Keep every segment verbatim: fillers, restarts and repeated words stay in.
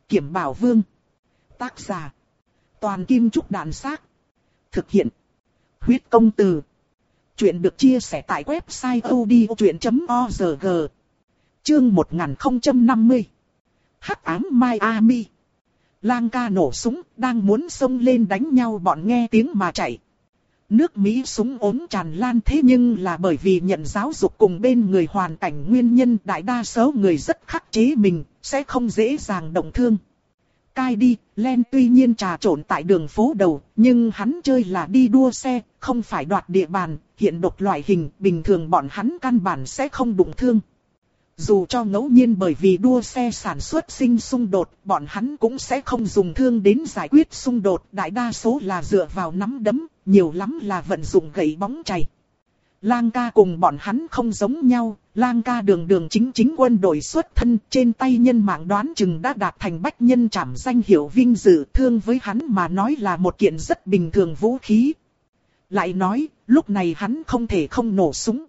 Kiểm Bảo Vương. Tác giả. Toàn Kim Trúc Đàn Xác. Thực hiện. Huyết Công Từ. Chuyện được chia sẻ tại website odchuyện chấm org. Chương một nghìn không trăm năm mươi. Hắc ám Miami. Lang ca nổ súng, đang muốn xông lên đánh nhau, bọn nghe tiếng mà chạy. Nước Mỹ súng ốm tràn lan, thế nhưng là bởi vì nhận giáo dục cùng bên người hoàn cảnh nguyên nhân, đại đa số người rất khắc chế mình, sẽ không dễ dàng động thương. Kylie Len tuy nhiên trà trộn tại đường phố đầu, nhưng hắn chơi là đi đua xe, không phải đoạt địa bàn, hiện độc loại hình, bình thường bọn hắn căn bản sẽ không đụng thương. Dù cho ngẫu nhiên bởi vì đua xe sản xuất sinh xung đột, bọn hắn cũng sẽ không dùng thương đến giải quyết xung đột, đại đa số là dựa vào nắm đấm, nhiều lắm là vận dụng gậy bóng chày. Lang ca cùng bọn hắn không giống nhau, Lang ca đường đường chính chính quân đội xuất thân, trên tay nhân mạng đoán chừng đã đạt thành bách nhân trảm danh hiệu vinh dự, thương với hắn mà nói là một kiện rất bình thường vũ khí. Lại nói, lúc này hắn không thể không nổ súng.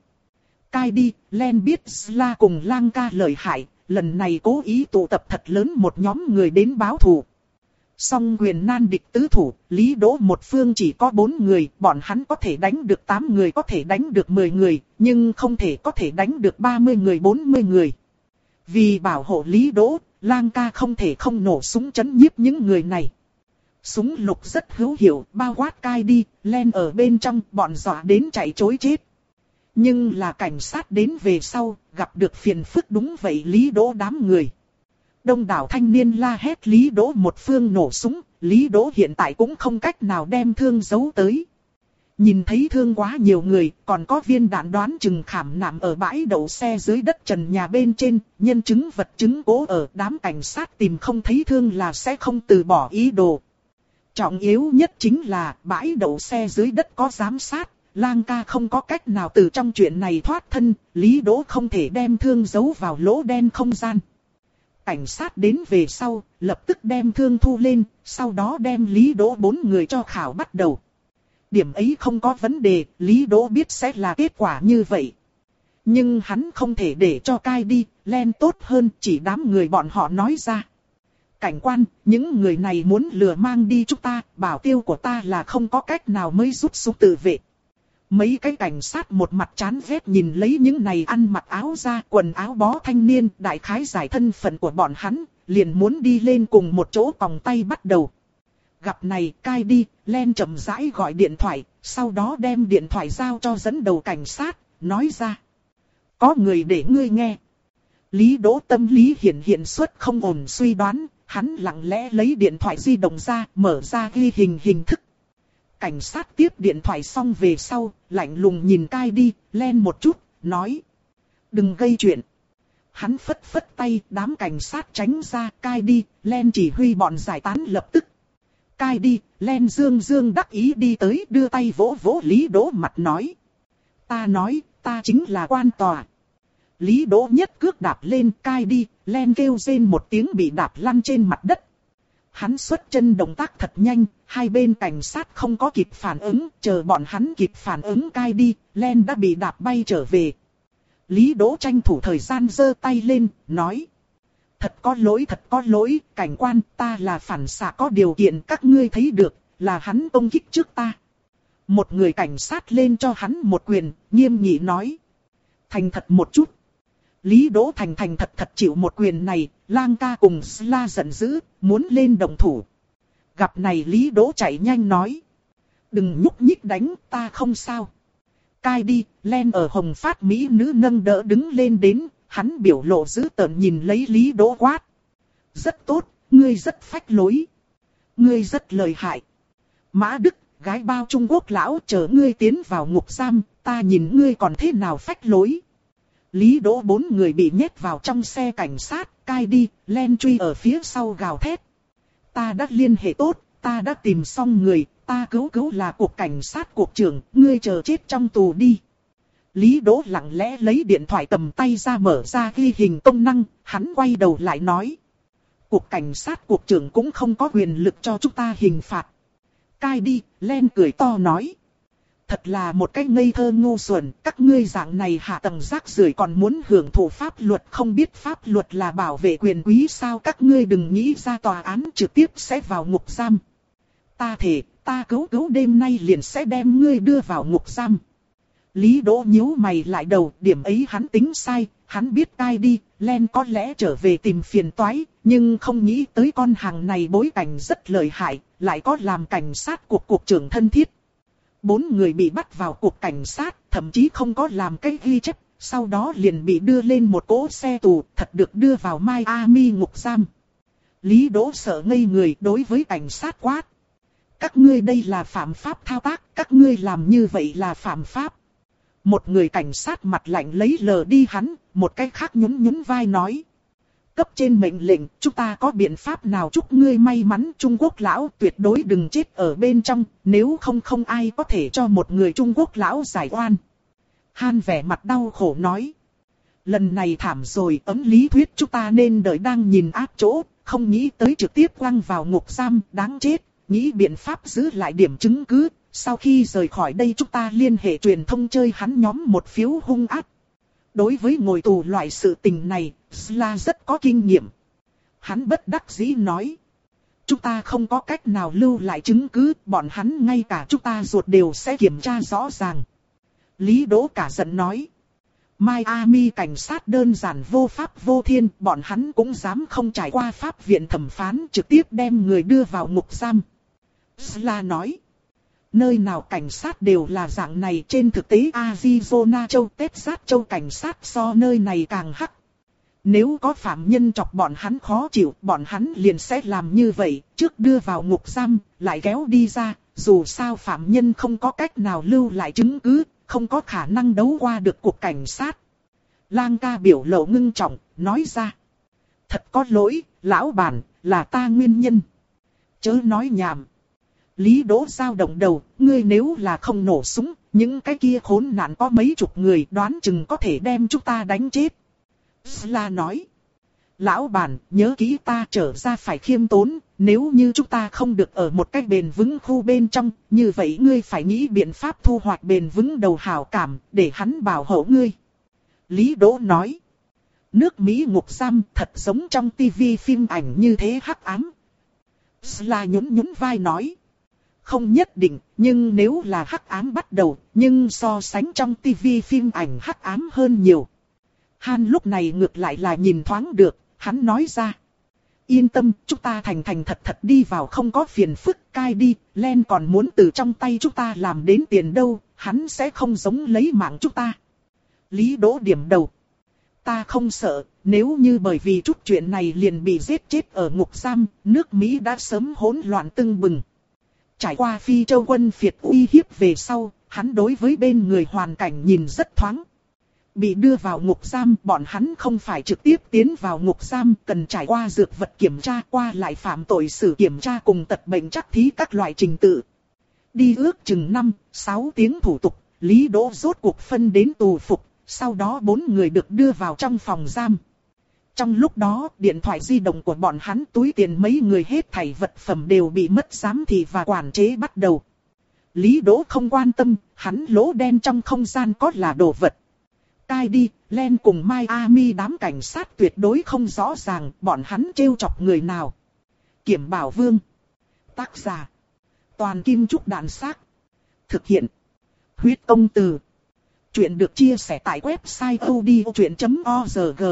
Kylie Len biết Sla cùng Lang ca lợi hại, lần này cố ý tụ tập thật lớn một nhóm người đến báo thù. Song quyền nan địch tứ thủ, Lý Đỗ một phương chỉ có bốn người, bọn hắn có thể đánh được tám người, có thể đánh được mười người, nhưng không thể có thể đánh được ba mươi người, bốn mươi người. Vì bảo hộ Lý Đỗ, Lang ca không thể không nổ súng chấn nhiếp những người này. Súng lục rất hữu hiệu, bao quát Kylie Len ở bên trong, bọn dọa đến chạy trối chết. Nhưng là cảnh sát đến về sau, gặp được phiền phức, đúng vậy Lý Đỗ đám người. Đông đảo thanh niên la hét Lý Đỗ một phương nổ súng, Lý Đỗ hiện tại cũng không cách nào đem thương giấu tới. Nhìn thấy thương quá nhiều người, còn có viên đạn đoán chừng khảm nạm ở bãi đậu xe dưới đất trần nhà bên trên, nhân chứng vật chứng cố ở, đám cảnh sát tìm không thấy thương là sẽ không từ bỏ ý đồ. Trọng yếu nhất chính là bãi đậu xe dưới đất có giám sát. Lang ca không có cách nào từ trong chuyện này thoát thân, Lý Đỗ không thể đem thương giấu vào lỗ đen không gian. Cảnh sát đến về sau, lập tức đem thương thu lên, sau đó đem Lý Đỗ bốn người cho khảo bắt đầu. Điểm ấy không có vấn đề, Lý Đỗ biết sẽ là kết quả như vậy. Nhưng hắn không thể để cho Kylie Len tốt hơn, chỉ đám người bọn họ nói ra. Cảnh quan, những người này muốn lừa mang đi chúng ta, bảo tiêu của ta là không có cách nào mới rút súng tự vệ. Mấy cái cảnh sát một mặt chán ghét nhìn lấy những này ăn mặc áo da quần áo bó thanh niên, đại khái giải thân phận của bọn hắn, liền muốn đi lên cùng một chỗ còng tay bắt đầu. Gặp này, Kylie Len chậm rãi gọi điện thoại, sau đó đem điện thoại giao cho dẫn đầu cảnh sát, nói ra. Có người để ngươi nghe. Lý Đỗ tâm lý hiện hiện suất không ổn suy đoán, hắn lặng lẽ lấy điện thoại di động ra, mở ra ghi hình hình thức. Cảnh sát tiếp điện thoại xong về sau, lạnh lùng nhìn Kylie Len một chút, nói. Đừng gây chuyện. Hắn phất phất tay, đám cảnh sát tránh ra, Kylie Len chỉ huy bọn giải tán lập tức. Kylie Len dương dương đắc ý đi tới, đưa tay vỗ vỗ Lý Đỗ mặt nói. Ta nói, ta chính là quan tòa. Lý Đỗ nhất cước đạp lên, Kylie Len kêu rên một tiếng bị đạp lăn trên mặt đất. Hắn xuất chân động tác thật nhanh, hai bên cảnh sát không có kịp phản ứng, chờ bọn hắn kịp phản ứng Kylie Len đã bị đạp bay trở về. Lý Đỗ tranh thủ thời gian giơ tay lên, nói. Thật có lỗi, thật có lỗi, cảnh quan, ta là phản xạ có điều kiện, các ngươi thấy được, là hắn công kích trước ta. Một người cảnh sát lên cho hắn một quyền, nghiêm nghị nói. Thành thật một chút. Lý Đỗ thành thành thật thật chịu một quyền này, Lang ca cùng Sla giận dữ, muốn lên động thủ. Gặp này Lý Đỗ chạy nhanh nói. Đừng nhúc nhích đánh, ta không sao. Kylie Len ở hồng phát mỹ nữ nâng đỡ đứng lên đến, hắn biểu lộ dữ tợn nhìn lấy Lý Đỗ quát. Rất tốt, ngươi rất phách lối. Ngươi rất lợi hại. Mã Đức, gái bao Trung Quốc lão chờ ngươi tiến vào ngục giam, ta nhìn ngươi còn thế nào phách lối. Lý Đỗ bốn người bị nhét vào trong xe cảnh sát, Kylie Len truy ở phía sau gào thét. Ta đã liên hệ tốt, ta đã tìm xong người, ta cứu cứu là cục cảnh sát cục trưởng, ngươi chờ chết trong tù đi. Lý Đỗ lặng lẽ lấy điện thoại cầm tay ra mở ra ghi hình công năng, hắn quay đầu lại nói. Cục cảnh sát cục trưởng cũng không có quyền lực cho chúng ta hình phạt. Kylie Len cười to nói. thật là một cái ngây thơ ngu xuẩn, các ngươi dạng này hạ tầng rác rưởi còn muốn hưởng thụ pháp luật, không biết pháp luật là bảo vệ quyền quý sao, các ngươi đừng nghĩ ra tòa án trực tiếp sẽ vào ngục giam. Ta thề, ta cứu cứu đêm nay liền sẽ đem ngươi đưa vào ngục giam. Lý Đỗ nhíu mày lại đầu, điểm ấy hắn tính sai, hắn biết cai đi, Len có lẽ trở về tìm phiền toái, nhưng không nghĩ tới con hàng này bối cảnh rất lợi hại, lại có làm cảnh sát cục cục trưởng thân thiết. Bốn người bị bắt vào cục cảnh sát, thậm chí không có làm cái ghi chép, sau đó liền bị đưa lên một cỗ xe tù, thật được đưa vào Miami ngục giam. Lý Đỗ sợ ngây người, đối với cảnh sát quát: các ngươi đây là phạm pháp thao tác, các ngươi làm như vậy là phạm pháp. Một người cảnh sát mặt lạnh lấy lờ đi hắn, một cái khác nhún nhún vai nói: cấp trên mệnh lệnh, chúng ta có biện pháp nào, chúc ngươi may mắn. Trung Quốc lão tuyệt đối đừng chết ở bên trong, nếu không không ai có thể cho một người Trung Quốc lão giải oan. Han vẻ mặt đau khổ nói: lần này thảm rồi, ấm lý thuyết chúng ta nên đợi đang nhìn áp chỗ, không nghĩ tới trực tiếp quăng vào ngục giam, đáng chết, nghĩ biện pháp giữ lại điểm chứng cứ. Sau khi rời khỏi đây chúng ta liên hệ truyền thông chơi hắn nhóm một phiếu hung ác. Đối với ngồi tù loại sự tình này, Sla rất có kinh nghiệm. Hắn bất đắc dĩ nói: chúng ta không có cách nào lưu lại chứng cứ, bọn hắn ngay cả chúng ta ruột đều sẽ kiểm tra rõ ràng. Lý Đỗ cả giận nói: Miami cảnh sát đơn giản vô pháp vô thiên, bọn hắn cũng dám không trải qua pháp viện thẩm phán trực tiếp đem người đưa vào ngục giam. Sla nói: nơi nào cảnh sát đều là dạng này, trên thực tế Arizona châu Texas châu cảnh sát so nơi này càng hắc. Nếu có phạm nhân chọc bọn hắn khó chịu, bọn hắn liền sẽ làm như vậy, trước đưa vào ngục giam, lại kéo đi ra, dù sao phạm nhân không có cách nào lưu lại chứng cứ, không có khả năng đấu qua được cục cảnh sát. Lang ca biểu lộ ngưng trọng, nói ra: thật có lỗi, lão bản, là ta nguyên nhân. Chớ nói nhảm. Lý Đỗ dao động đầu, ngươi nếu là không nổ súng, những cái kia khốn nạn có mấy chục người đoán chừng có thể đem chúng ta đánh chết. Sla nói: lão bản, nhớ kỹ ta trở ra phải khiêm tốn, nếu như chúng ta không được ở một cách bền vững khu bên trong, như vậy ngươi phải nghĩ biện pháp thu hoạch bền vững đầu hảo cảm, để hắn bảo hộ ngươi. Lý Đỗ nói: nước Mỹ ngục giam thật giống trong tivi phim ảnh như thế hắc ám. Sla nhún nhún vai nói: không nhất định, nhưng nếu là hắc ám bắt đầu, nhưng so sánh trong tivi phim ảnh hắc ám hơn nhiều. Han lúc này ngược lại là nhìn thoáng được, hắn nói ra: yên tâm, chúng ta thành thành thật thật đi vào, không có phiền phức. Cai đi, Len còn muốn từ trong tay chúng ta làm đến tiền đâu, hắn sẽ không giống lấy mạng chúng ta. Lý Đỗ điểm đầu: ta không sợ, nếu như bởi vì chút chuyện này liền bị giết chết ở ngục giam, nước Mỹ đã sớm hỗn loạn tưng bừng. Trải qua Phi Châu quân phiệt uy hiếp về sau, hắn đối với bên người hoàn cảnh nhìn rất thoáng. Bị đưa vào ngục giam, bọn hắn không phải trực tiếp tiến vào ngục giam, cần trải qua dược vật kiểm tra, qua lại phạm tội xử kiểm tra cùng tật bệnh trắc thí các loại trình tự. Đi ước chừng năm, sáu tiếng thủ tục, Lý Đỗ rốt cuộc phân đến tù phục, sau đó bốn người được đưa vào trong phòng giam. Trong lúc đó, điện thoại di động của bọn hắn, túi tiền mấy người hết thảy vật phẩm đều bị mất giám thị và quản chế bắt đầu. Lý Đỗ không quan tâm, hắn lỗ đen trong không gian có là đồ vật. Cai đi, Len cùng Miami đám cảnh sát tuyệt đối không rõ ràng bọn hắn trêu chọc người nào. Kiểm Bảo Vương. Tác giả: Toàn Kim Trúc Đạn Xác. Thực hiện: Huyết Công Từ. Chuyện được chia sẻ tại website audiochuyện chấm org.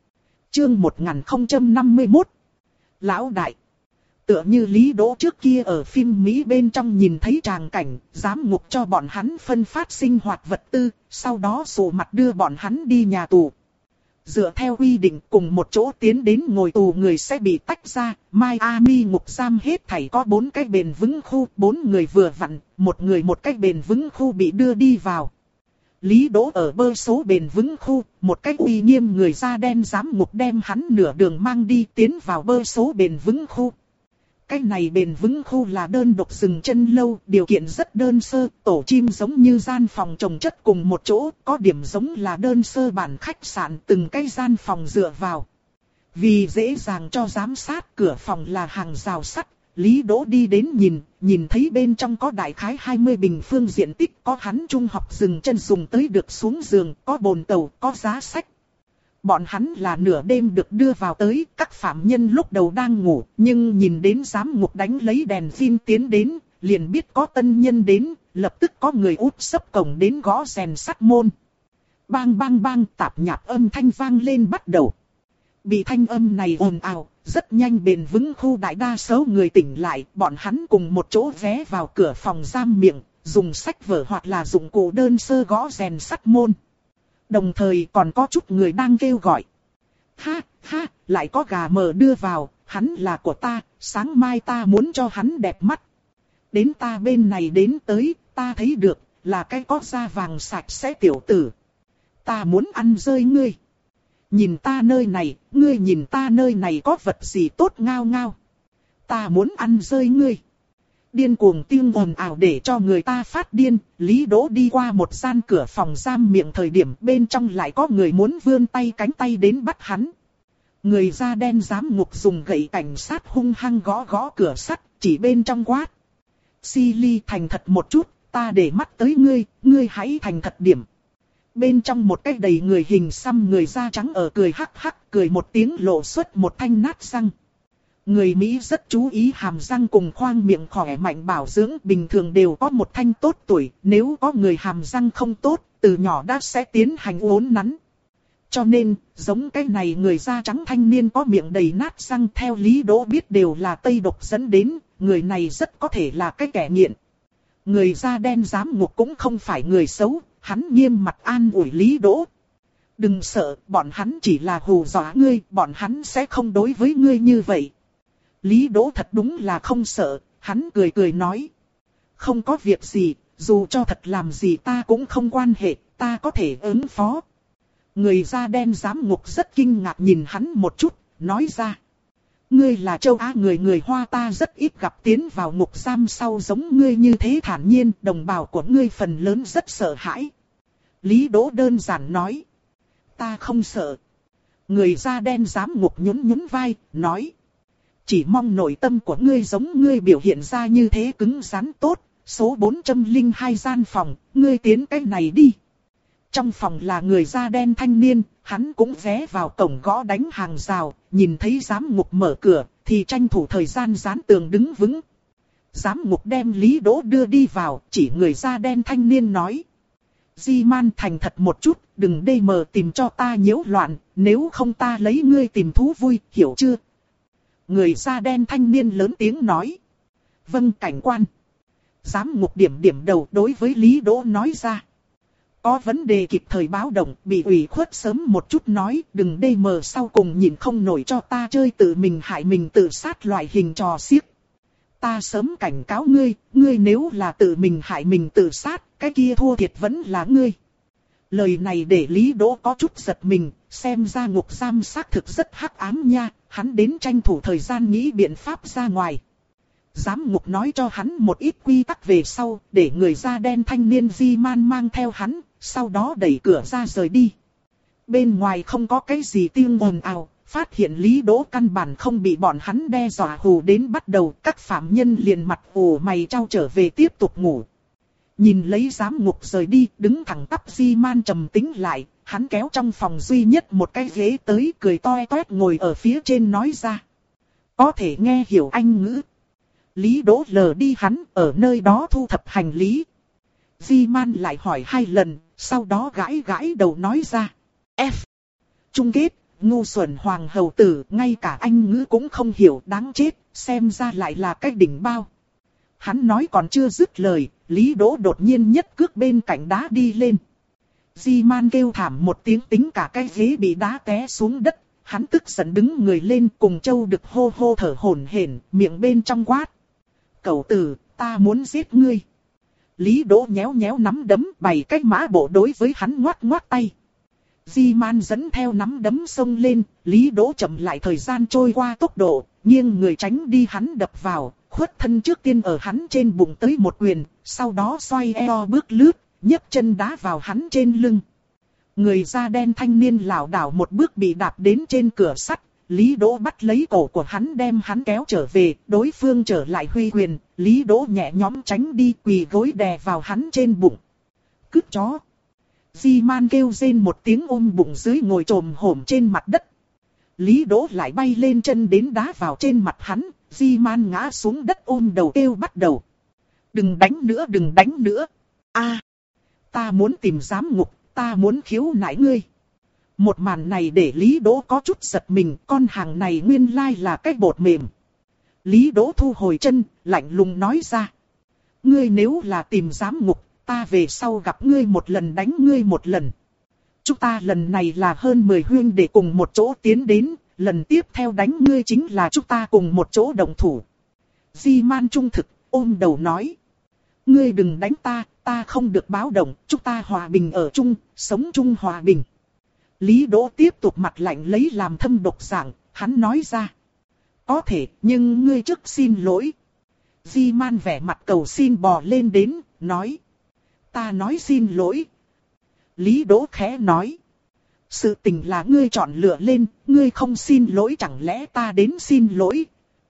Chương một nghìn không trăm năm mươi mốt. Lão đại. Tựa như Lý Đỗ trước kia ở phim Mỹ bên trong nhìn thấy tràng cảnh, giám ngục cho bọn hắn phân phát sinh hoạt vật tư, sau đó sụ mặt đưa bọn hắn đi nhà tù. Dựa theo quy định, cùng một chỗ tiến đến ngồi tù người sẽ bị tách ra. Miami ngục giam hết thảy có bốn cái bền vững khu, bốn người vừa vặn, một người một cái bền vững khu bị đưa đi vào. Lý Đỗ ở bơ số bền vững khu, một cách uy nghiêm người da đen giám ngục đem hắn nửa đường mang đi tiến vào bơ số bền vững khu. Cái này bền vững khu là đơn độc dừng chân lâu, điều kiện rất đơn sơ, tổ chim giống như gian phòng chồng chất cùng một chỗ, có điểm giống là đơn sơ bản khách sạn, từng cái gian phòng dựa vào. Vì dễ dàng cho giám sát, cửa phòng là hàng rào sắt, Lý Đỗ đi đến nhìn, nhìn thấy bên trong có đại khái hai mươi bình phương diện tích, có hắn trung học dừng chân dùng tới được xuống giường, có bồn tàu, có giá sách. Bọn hắn là nửa đêm được đưa vào tới, các phạm nhân lúc đầu đang ngủ, nhưng nhìn đến giám ngục đánh lấy đèn pin tiến đến, liền biết có tân nhân đến, lập tức có người úp sấp cổng đến gõ rèn sắt môn. Bang bang bang, tạp nhạp âm thanh vang lên bắt đầu. Bị thanh âm này ồn ào, rất nhanh bền vững khu đại đa số người tỉnh lại, bọn hắn cùng một chỗ vé vào cửa phòng giam miệng, dùng sách vở hoặc là dụng cụ đơn sơ gõ rèn sắt môn. Đồng thời còn có chút người đang kêu gọi. Ha, ha, lại có gà mờ đưa vào, hắn là của ta, sáng mai ta muốn cho hắn đẹp mắt. Đến ta bên này đến tới, ta thấy được, là cái có da vàng sạch sẽ tiểu tử. Ta muốn ăn rơi ngươi. Nhìn ta nơi này, ngươi nhìn ta nơi này có vật gì tốt ngao ngao. Ta muốn ăn rơi ngươi. Điên cuồng tiếng ồn ào để cho người ta phát điên. Lý Đỗ đi qua một gian cửa phòng giam miệng thời điểm bên trong lại có người muốn vươn tay cánh tay đến bắt hắn. Người da đen giám ngục dùng gậy cảnh sát hung hăng gõ gõ cửa sắt, chỉ bên trong quát. Silly thành thật một chút, ta để mắt tới ngươi, ngươi hãy thành thật điểm. Bên trong một cái đầy người hình xăm người da trắng ở cười hắc hắc, cười một tiếng lộ xuất một thanh nát răng. Người Mỹ rất chú ý hàm răng cùng khoang miệng khỏe mạnh bảo dưỡng, bình thường đều có một thanh tốt tuổi, nếu có người hàm răng không tốt, từ nhỏ đã sẽ tiến hành uốn nắn. Cho nên, giống cái này người da trắng thanh niên có miệng đầy nát răng theo Lý Đỗ biết đều là Tây độc dẫn đến, người này rất có thể là cái kẻ nghiện. Người da đen giám ngục cũng không phải người xấu, hắn nghiêm mặt an ủi Lý Đỗ. Đừng sợ, bọn hắn chỉ là hù dọa ngươi, bọn hắn sẽ không đối với ngươi như vậy. Lý Đỗ thật đúng là không sợ, hắn cười cười nói. Không có việc gì, dù cho thật làm gì ta cũng không quan hệ, ta có thể ứng phó. Người da đen giám ngục rất kinh ngạc nhìn hắn một chút, nói ra. Ngươi là châu Á người người Hoa, ta rất ít gặp tiến vào ngục giam sau giống ngươi như thế thản nhiên, đồng bào của ngươi phần lớn rất sợ hãi. Lý Đỗ đơn giản nói. Ta không sợ. Người da đen giám ngục nhún nhún vai, nói. Chỉ mong nội tâm của ngươi giống ngươi biểu hiện ra như thế cứng rắn tốt, số bốn trăm lẻ hai gian phòng, ngươi tiến cái này đi. Trong phòng là người da đen thanh niên, hắn cũng vé vào cổng gõ đánh hàng rào, nhìn thấy giám ngục mở cửa, thì tranh thủ thời gian dán tường đứng vững. Giám ngục đem Lý Đỗ đưa đi vào, chỉ người da đen thanh niên nói. Di man thành thật một chút, đừng đê mờ tìm cho ta nhiễu loạn, nếu không ta lấy ngươi tìm thú vui, hiểu chưa? Người da đen thanh niên lớn tiếng nói. Vâng cảnh quan. Giám ngục điểm điểm đầu đối với Lý Đỗ nói ra. Có vấn đề kịp thời báo động, bị ủy khuất sớm một chút nói, đừng đê mờ sau cùng nhìn không nổi cho ta chơi tự mình hại mình tự sát loại hình trò xiếc. Ta sớm cảnh cáo ngươi, ngươi nếu là tự mình hại mình tự sát, cái kia thua thiệt vẫn là ngươi. Lời này để Lý Đỗ có chút giật mình, xem ra ngục giam xác thực rất hắc ám nha, hắn đến tranh thủ thời gian nghĩ biện pháp ra ngoài. Giám ngục nói cho hắn một ít quy tắc về sau, để người da đen thanh niên Di Man mang theo hắn, sau đó đẩy cửa ra rời đi. Bên ngoài không có cái gì tiếng ồn ào, phát hiện Lý Đỗ căn bản không bị bọn hắn đe dọa hù đến bắt đầu, các phạm nhân liền mặt ủ mày trao trở về tiếp tục ngủ. Nhìn lấy giám ngục rời đi, đứng thẳng tắp Di Man trầm tĩnh lại, hắn kéo trong phòng duy nhất một cái ghế tới, cười toe toét ngồi ở phía trên nói ra. Có thể nghe hiểu Anh ngữ. Lý Đỗ lờ đi hắn, ở nơi đó thu thập hành lý. Di Man lại hỏi hai lần, sau đó gãi gãi đầu nói ra. F. Chung kết, ngu xuẩn hoàng hầu tử, ngay cả Anh ngữ cũng không hiểu, đáng chết, xem ra lại là cái đỉnh bao. Hắn nói còn chưa dứt lời, Lý Đỗ đột nhiên nhất cước bên cạnh đá đi lên. Di Man kêu thảm một tiếng, tính cả cái ghế bị đá té xuống đất. Hắn tức giận đứng người lên, cùng Châu Đực hô hô thở hổn hển, miệng bên trong quát. Cẩu tử, ta muốn giết ngươi. Lý Đỗ nhéo nhéo nắm đấm, bày cách mã bộ đối với hắn ngoắc ngoắc tay. Di Man dẫn theo nắm đấm xông lên, Lý Đỗ chậm lại thời gian trôi qua tốc độ, nghiêng người tránh đi hắn đập vào, khuất thân trước tiên ở hắn trên bụng tới một quyền, sau đó xoay eo bước lướt, nhấc chân đá vào hắn trên lưng. Người da đen thanh niên lảo đảo một bước bị đạp đến trên cửa sắt, Lý Đỗ bắt lấy cổ của hắn đem hắn kéo trở về, đối phương trở lại huy quyền, Lý Đỗ nhẹ nhõm tránh đi quỳ gối đè vào hắn trên bụng. Cướp chó. Di-man kêu rên một tiếng ôm bụng dưới ngồi trồm hổm trên mặt đất. Lý Đỗ lại bay lên chân đến đá vào trên mặt hắn, Di-man ngã xuống đất ôm đầu kêu bắt đầu. Đừng đánh nữa, đừng đánh nữa. A, ta muốn tìm giám ngục, ta muốn khiếu nại ngươi. Một màn này để Lý Đỗ có chút giật mình, con hàng này nguyên lai là cái bột mềm. Lý Đỗ thu hồi chân, lạnh lùng nói ra. Ngươi nếu là tìm giám ngục, ta về sau gặp ngươi một lần đánh ngươi một lần. Chúng ta lần này là hơn mười huynh để cùng một chỗ tiến đến, lần tiếp theo đánh ngươi chính là chúng ta cùng một chỗ đồng thủ. Di-man trung thực, ôm đầu nói. Ngươi đừng đánh ta, ta không được báo động, chúng ta hòa bình ở chung, sống chung hòa bình. Lý Đỗ tiếp tục mặt lạnh lấy làm thâm độc dạng, hắn nói ra. Có thể, nhưng ngươi trước xin lỗi. Di-man vẻ mặt cầu xin bò lên đến, nói. Ta nói xin lỗi. Lý Đỗ khẽ nói. Sự tình là ngươi chọn lựa lên, ngươi không xin lỗi chẳng lẽ ta đến xin lỗi.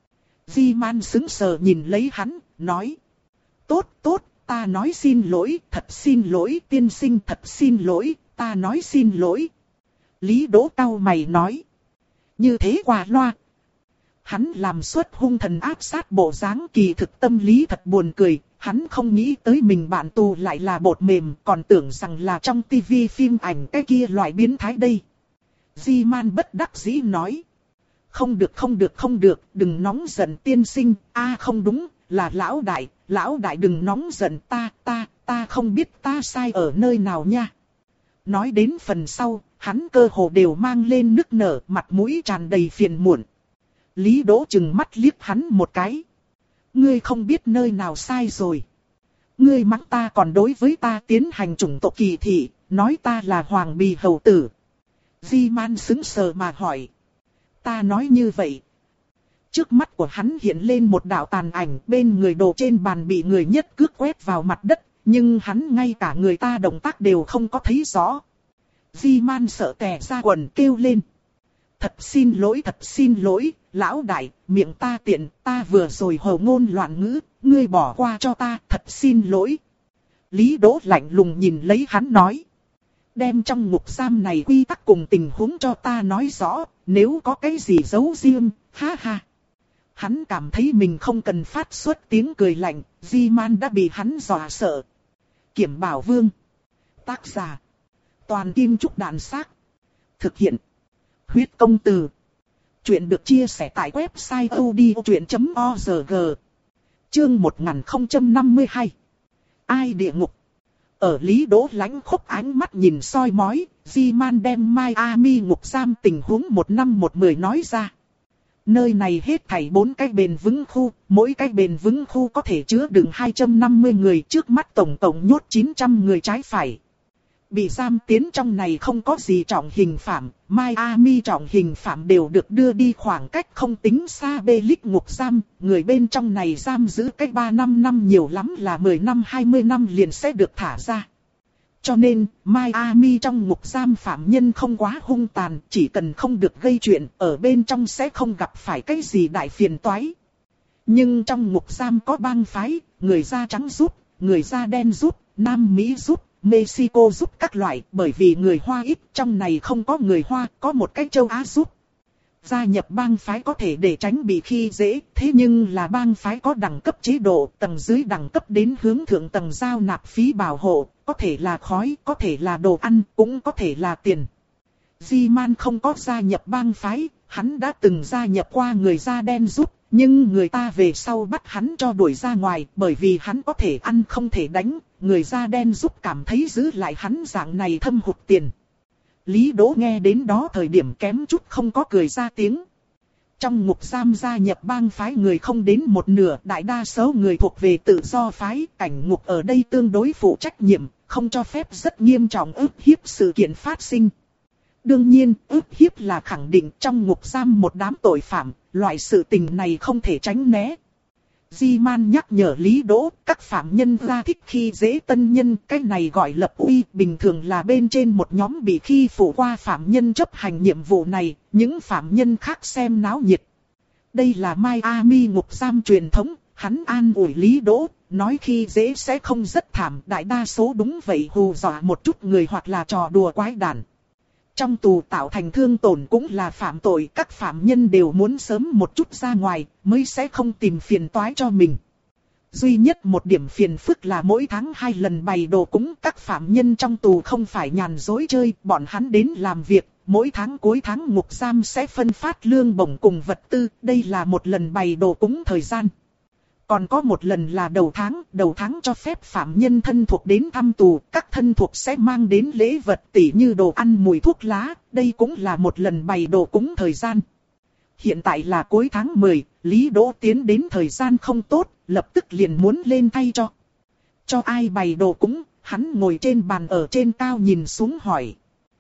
Di-man sững sờ nhìn lấy hắn, nói. Tốt, tốt, ta nói xin lỗi, thật xin lỗi, tiên sinh thật xin lỗi, ta nói xin lỗi. Lý Đỗ cau mày nói. Như thế qua loa. Hắn làm xuất hung thần áp sát bộ dáng kỳ thực tâm lý thật buồn cười. Hắn không nghĩ tới mình bạn tù lại là bột mềm, còn tưởng rằng là trong tivi phim ảnh cái kia loại biến thái đây. Di-man bất đắc dĩ nói. Không được không được không được, đừng nóng giận tiên sinh, a à, không đúng, là lão đại, lão đại đừng nóng giận ta, ta, ta không biết ta sai ở nơi nào nha. Nói đến phần sau, hắn cơ hồ đều mang lên nức nở, mặt mũi tràn đầy phiền muộn. Lý Đỗ chừng mắt liếc hắn một cái. Ngươi không biết nơi nào sai rồi. Ngươi mắng ta còn đối với ta tiến hành chủng tộc kỳ thị, nói ta là hoàng bì hầu tử. Di-man sững sờ mà hỏi. Ta nói như vậy. Trước mắt của hắn hiện lên một đạo tàn ảnh, bên người đồ trên bàn bị người nhất cước quét vào mặt đất, nhưng hắn ngay cả người ta động tác đều không có thấy rõ. Di-man sợ tè ra quần kêu lên. Thật xin lỗi, thật xin lỗi, lão đại, miệng ta tiện, ta vừa rồi hồ ngôn loạn ngữ, ngươi bỏ qua cho ta, thật xin lỗi. Lý Đỗ lạnh lùng nhìn lấy hắn nói. Đem trong ngục giam này quy tắc cùng tình huống cho ta nói rõ, nếu có cái gì giấu riêng, ha ha. Hắn cảm thấy mình không cần phát xuất tiếng cười lạnh, Di-man đã bị hắn dọa sợ. Kiểm Bảo Vương. Tác giả. Toàn Kim Trúc Đạn Xác. Thực hiện. Huyết Công Từ. Chuyện được chia sẻ tại website odchuyện chấm org. Chương một nghìn không trăm năm mươi hai. Ai địa ngục? Ở Lý Đỗ lánh khốc ánh mắt nhìn soi mói, Di-man đem Miami ngục giam tình huống một năm một mười nói ra. Nơi này hết thảy bốn cái bền vững khu, mỗi cái bền vững khu có thể chứa đựng hai trăm năm mươi người, trước mắt tổng tổng nhốt chín trăm người trái phải. Bị giam tiến trong này không có gì trọng hình phạm, Miami trọng hình phạm đều được đưa đi khoảng cách không tính xa Belic ngục giam, người bên trong này giam giữ cách ba năm năm nhiều lắm là mười năm hai mươi năm liền sẽ được thả ra. Cho nên, Miami trong ngục giam phạm nhân không quá hung tàn, chỉ cần không được gây chuyện, ở bên trong sẽ không gặp phải cái gì đại phiền toái. Nhưng trong ngục giam có bang phái, người da trắng giúp, người da đen giúp, Nam Mỹ giúp, Mexico giúp các loại, bởi vì người Hoa ít, trong này không có người Hoa, có một cái châu Á giúp. Gia nhập bang phái có thể để tránh bị khi dễ, thế nhưng là bang phái có đẳng cấp chế độ, tầng dưới đẳng cấp đến hướng thượng tầng giao nạp phí bảo hộ, có thể là khói, có thể là đồ ăn, cũng có thể là tiền. Di-man không có gia nhập bang phái, hắn đã từng gia nhập qua người da đen giúp, nhưng người ta về sau bắt hắn cho đuổi ra ngoài, bởi vì hắn có thể ăn không thể đánh, người da đen giúp cảm thấy giữ lại hắn dạng này thâm hụt tiền. Lý Đỗ nghe đến đó thời điểm kém chút không có cười ra tiếng. Trong ngục giam gia nhập bang phái người không đến một nửa, đại đa số người thuộc về tự do phái, cảnh ngục ở đây tương đối phụ trách nhiệm, không cho phép rất nghiêm trọng ức hiếp sự kiện phát sinh. Đương nhiên, ức hiếp là khẳng định trong ngục giam một đám tội phạm, loại sự tình này không thể tránh né. Di Man nhắc nhở Lý Đỗ, các phạm nhân ra thích khi dễ tân nhân, cái này gọi lập uy, bình thường là bên trên một nhóm bị khi phụ qua phạm nhân chấp hành nhiệm vụ này, những phạm nhân khác xem náo nhiệt. Đây là Miami ngục giam truyền thống, hắn an ủi Lý Đỗ, nói khi dễ sẽ không rất thảm, đại đa số đúng vậy hù dọa một chút người hoặc là trò đùa quái đản. Trong tù tạo thành thương tổn cũng là phạm tội, các phạm nhân đều muốn sớm một chút ra ngoài, mới sẽ không tìm phiền toái cho mình. Duy nhất một điểm phiền phức là mỗi tháng hai lần bày đồ cúng, các phạm nhân trong tù không phải nhàn dối chơi, bọn hắn đến làm việc, mỗi tháng cuối tháng ngục giam sẽ phân phát lương bổng cùng vật tư, đây là một lần bày đồ cúng thời gian. Còn có một lần là đầu tháng, đầu tháng cho phép phạm nhân thân thuộc đến thăm tù, các thân thuộc sẽ mang đến lễ vật tỉ như đồ ăn mùi thuốc lá, đây cũng là một lần bày đồ cúng thời gian. Hiện tại là cuối tháng mười, Lý Đỗ tiến đến thời gian không tốt, lập tức liền muốn lên thay cho. Cho ai bày đồ cúng, hắn ngồi trên bàn ở trên cao nhìn xuống hỏi.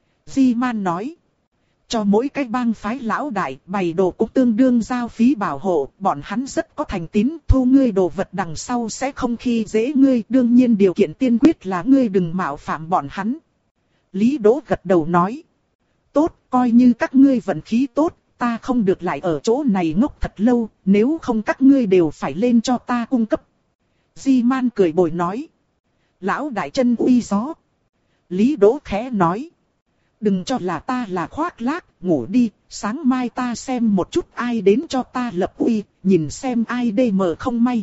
Di Man nói. Cho mỗi cái bang phái lão đại bày đồ cũng tương đương giao phí bảo hộ, bọn hắn rất có thành tín, thu ngươi đồ vật đằng sau sẽ không khi dễ ngươi, đương nhiên điều kiện tiên quyết là ngươi đừng mạo phạm bọn hắn. Lý Đỗ gật đầu nói. Tốt, coi như các ngươi vận khí tốt, ta không được lại ở chỗ này ngốc thật lâu, nếu không các ngươi đều phải lên cho ta cung cấp. Di Man cười bồi nói. Lão đại chân uy gió. Lý Đỗ khẽ nói. Đừng cho là ta là khoác lác, ngủ đi, sáng mai ta xem một chút ai đến cho ta lập uy, nhìn xem ai đê mờ không may.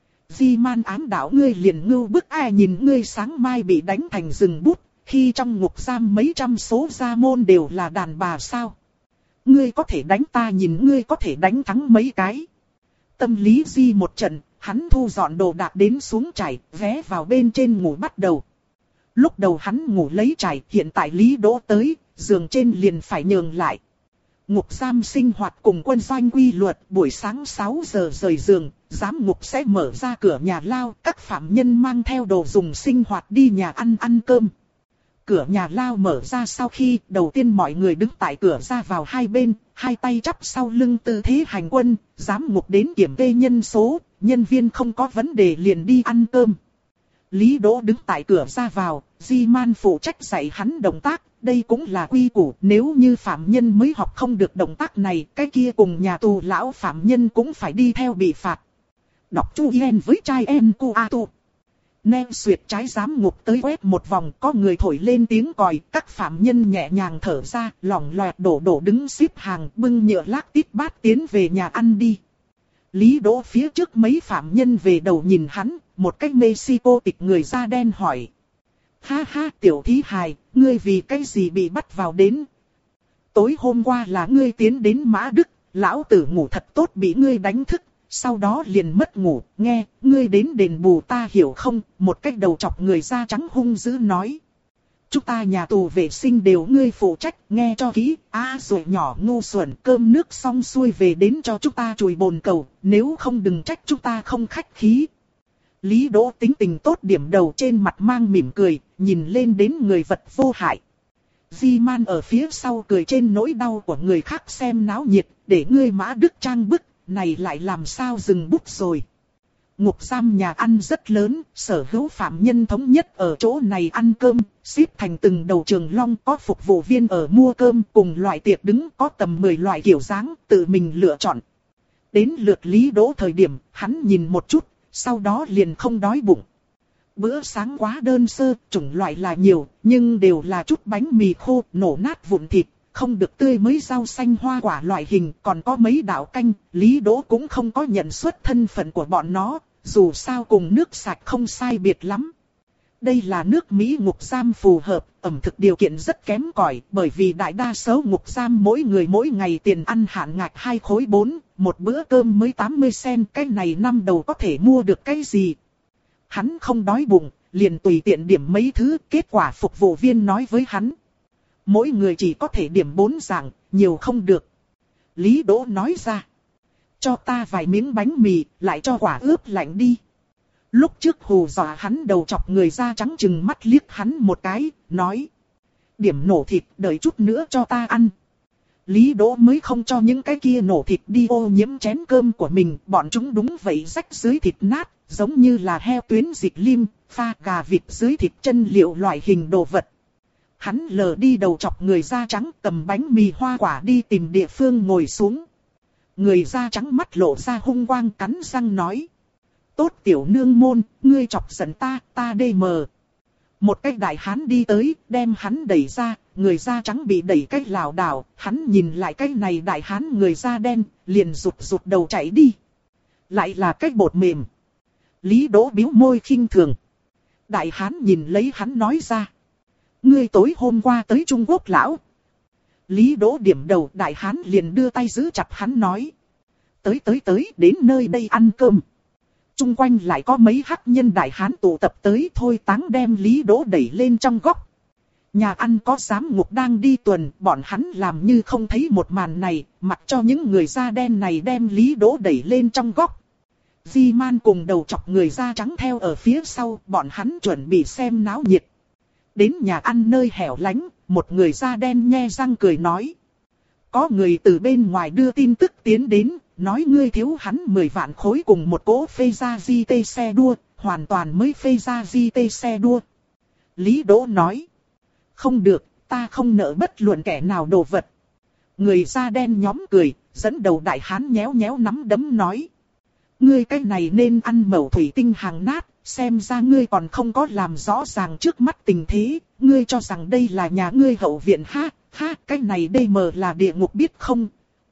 Di Man ám đạo ngươi liền ngưu bức ai nhìn ngươi sáng mai bị đánh thành rừng bút, khi trong ngục giam mấy trăm số gia môn đều là đàn bà sao. Ngươi có thể đánh ta nhìn ngươi có thể đánh thắng mấy cái. Tâm lý Di một trận, hắn thu dọn đồ đạc đến xuống trải, ghé vào bên trên ngủ bắt đầu. Lúc đầu hắn ngủ lấy trải, hiện tại Lý Đỗ tới, giường trên liền phải nhường lại. Ngục giam sinh hoạt cùng quân doanh quy luật, buổi sáng sáu giờ rời giường, giám ngục sẽ mở ra cửa nhà lao, các phạm nhân mang theo đồ dùng sinh hoạt đi nhà ăn ăn cơm. Cửa nhà lao mở ra sau khi, đầu tiên mọi người đứng tại cửa ra vào hai bên, hai tay chắp sau lưng tư thế hành quân, giám ngục đến kiểm kê nhân số, nhân viên không có vấn đề liền đi ăn cơm. Lý Đỗ đứng tại cửa ra vào, Di Man phụ trách dạy hắn động tác, đây cũng là quy củ, nếu như phạm nhân mới học không được động tác này, cái kia cùng nhà tù lão phạm nhân cũng phải đi theo bị phạt. Đọc Chu Yen với trai em cu a tu. Neo Xuyệt trái giám ngục tới quét một vòng, có người thổi lên tiếng còi, các phạm nhân nhẹ nhàng thở ra, lỏng loẹt đổ đổ đứng xếp hàng, bưng nhựa lác tít bát tiến về nhà ăn đi. Lý Đỗ phía trước mấy phạm nhân về đầu nhìn hắn, một cách Mexico tịch người da đen hỏi. Ha ha tiểu thí hài, ngươi vì cái gì bị bắt vào đến? Tối hôm qua là ngươi tiến đến Mã Đức, lão tử ngủ thật tốt bị ngươi đánh thức, sau đó liền mất ngủ, nghe, ngươi đến đền bù ta hiểu không? Một cách đầu chọc người da trắng hung dữ nói. Chúng ta nhà tù vệ sinh đều ngươi phụ trách, nghe cho kỹ, a rồi nhỏ ngu xuẩn, cơm nước xong xuôi về đến cho chúng ta chùi bồn cầu, nếu không đừng trách chúng ta không khách khí. Lý Đỗ tính tình tốt điểm đầu trên mặt mang mỉm cười, nhìn lên đến người vật vô hại. Di Man ở phía sau cười trên nỗi đau của người khác xem náo nhiệt, để ngươi Mã Đức trang bức, này lại làm sao dừng bút rồi. Ngục giam nhà ăn rất lớn, sở hữu phạm nhân thống nhất ở chỗ này ăn cơm, xếp thành từng đầu trường long, có phục vụ viên ở mua cơm, cùng loại tiệc đứng có tầm mười loại kiểu dáng, tự mình lựa chọn. Đến lượt Lý Đỗ thời điểm, hắn nhìn một chút, sau đó liền không đói bụng. Bữa sáng quá đơn sơ, chủng loại là nhiều, nhưng đều là chút bánh mì khô, nổ nát vụn thịt, không được tươi mới rau xanh hoa quả loại hình, còn có mấy đạo canh, Lý Đỗ cũng không có nhận xuất thân phận của bọn nó, dù sao cùng nước sạch không sai biệt lắm. Đây là nước Mỹ ngục giam phù hợp, ẩm thực điều kiện rất kém cỏi, bởi vì đại đa số ngục giam mỗi người mỗi ngày tiền ăn hạn ngạch hai khối bốn, một bữa cơm mới tám mươi sen, cái này năm đầu có thể mua được cái gì. Hắn không đói bụng, liền tùy tiện điểm mấy thứ, kết quả phục vụ viên nói với hắn. Mỗi người chỉ có thể điểm bốn dạng, nhiều không được. Lý Đỗ nói ra. Cho ta vài miếng bánh mì, lại cho quả ướp lạnh đi. Lúc trước hù dọa hắn đầu chọc người da trắng chừng mắt liếc hắn một cái, nói. Điểm nổ thịt, đợi chút nữa cho ta ăn. Lý Đỗ mới không cho những cái kia nổ thịt đi ô nhiễm chén cơm của mình, bọn chúng đúng vậy rách dưới thịt nát, giống như là heo tuyến dịch lim, pha gà vịt dưới thịt chân liệu loại hình đồ vật. Hắn lờ đi đầu chọc người da trắng, cầm bánh mì hoa quả đi tìm địa phương ngồi xuống. Người da trắng mắt lộ ra hung quang, cắn răng nói: tốt tiểu nương môn, ngươi chọc giận ta, ta đê mờ. Một cái đại hán đi tới, đem hắn đẩy ra, người da trắng bị đẩy cách lảo đảo, hắn nhìn lại cái này đại hán người da đen, liền rụt rụt đầu chạy đi. Lại là cái bột mềm. Lý Đỗ bĩu môi khinh thường. Đại hán nhìn lấy hắn nói ra: ngươi tối hôm qua tới Trung Quốc lão. Lý Đỗ điểm đầu, đại hán liền đưa tay giữ chặt hắn nói: tới tới tới, đến nơi đây ăn cơm. Trung quanh lại có mấy hắc nhân đại hán tụ tập tới, thôi táng đem Lý Đỗ đẩy lên trong góc. Nhà ăn có giám ngục đang đi tuần, bọn hắn làm như không thấy một màn này, mặc cho những người da đen này đem Lý Đỗ đẩy lên trong góc. Di Man cùng đầu chọc người da trắng theo ở phía sau, bọn hắn chuẩn bị xem náo nhiệt. Đến nhà ăn nơi hẻo lánh, một người da đen nhe răng cười nói: có người từ bên ngoài đưa tin tức tiến đến, nói ngươi thiếu hắn mười vạn khối cùng một cỗ phê ra gi tê xe đua, hoàn toàn mới phê ra gi tê xe đua. Lý Đỗ nói: không được, ta không nợ bất luận kẻ nào đồ vật. Người da đen nhóm cười, dẫn đầu đại hán nhéo nhéo nắm đấm nói: ngươi cái này nên ăn mẩu thủy tinh hàng nát, xem ra ngươi còn không có làm rõ ràng trước mắt tình thế, ngươi cho rằng đây là nhà ngươi hậu viện ha, ha, cái này đây mờ là địa ngục biết không?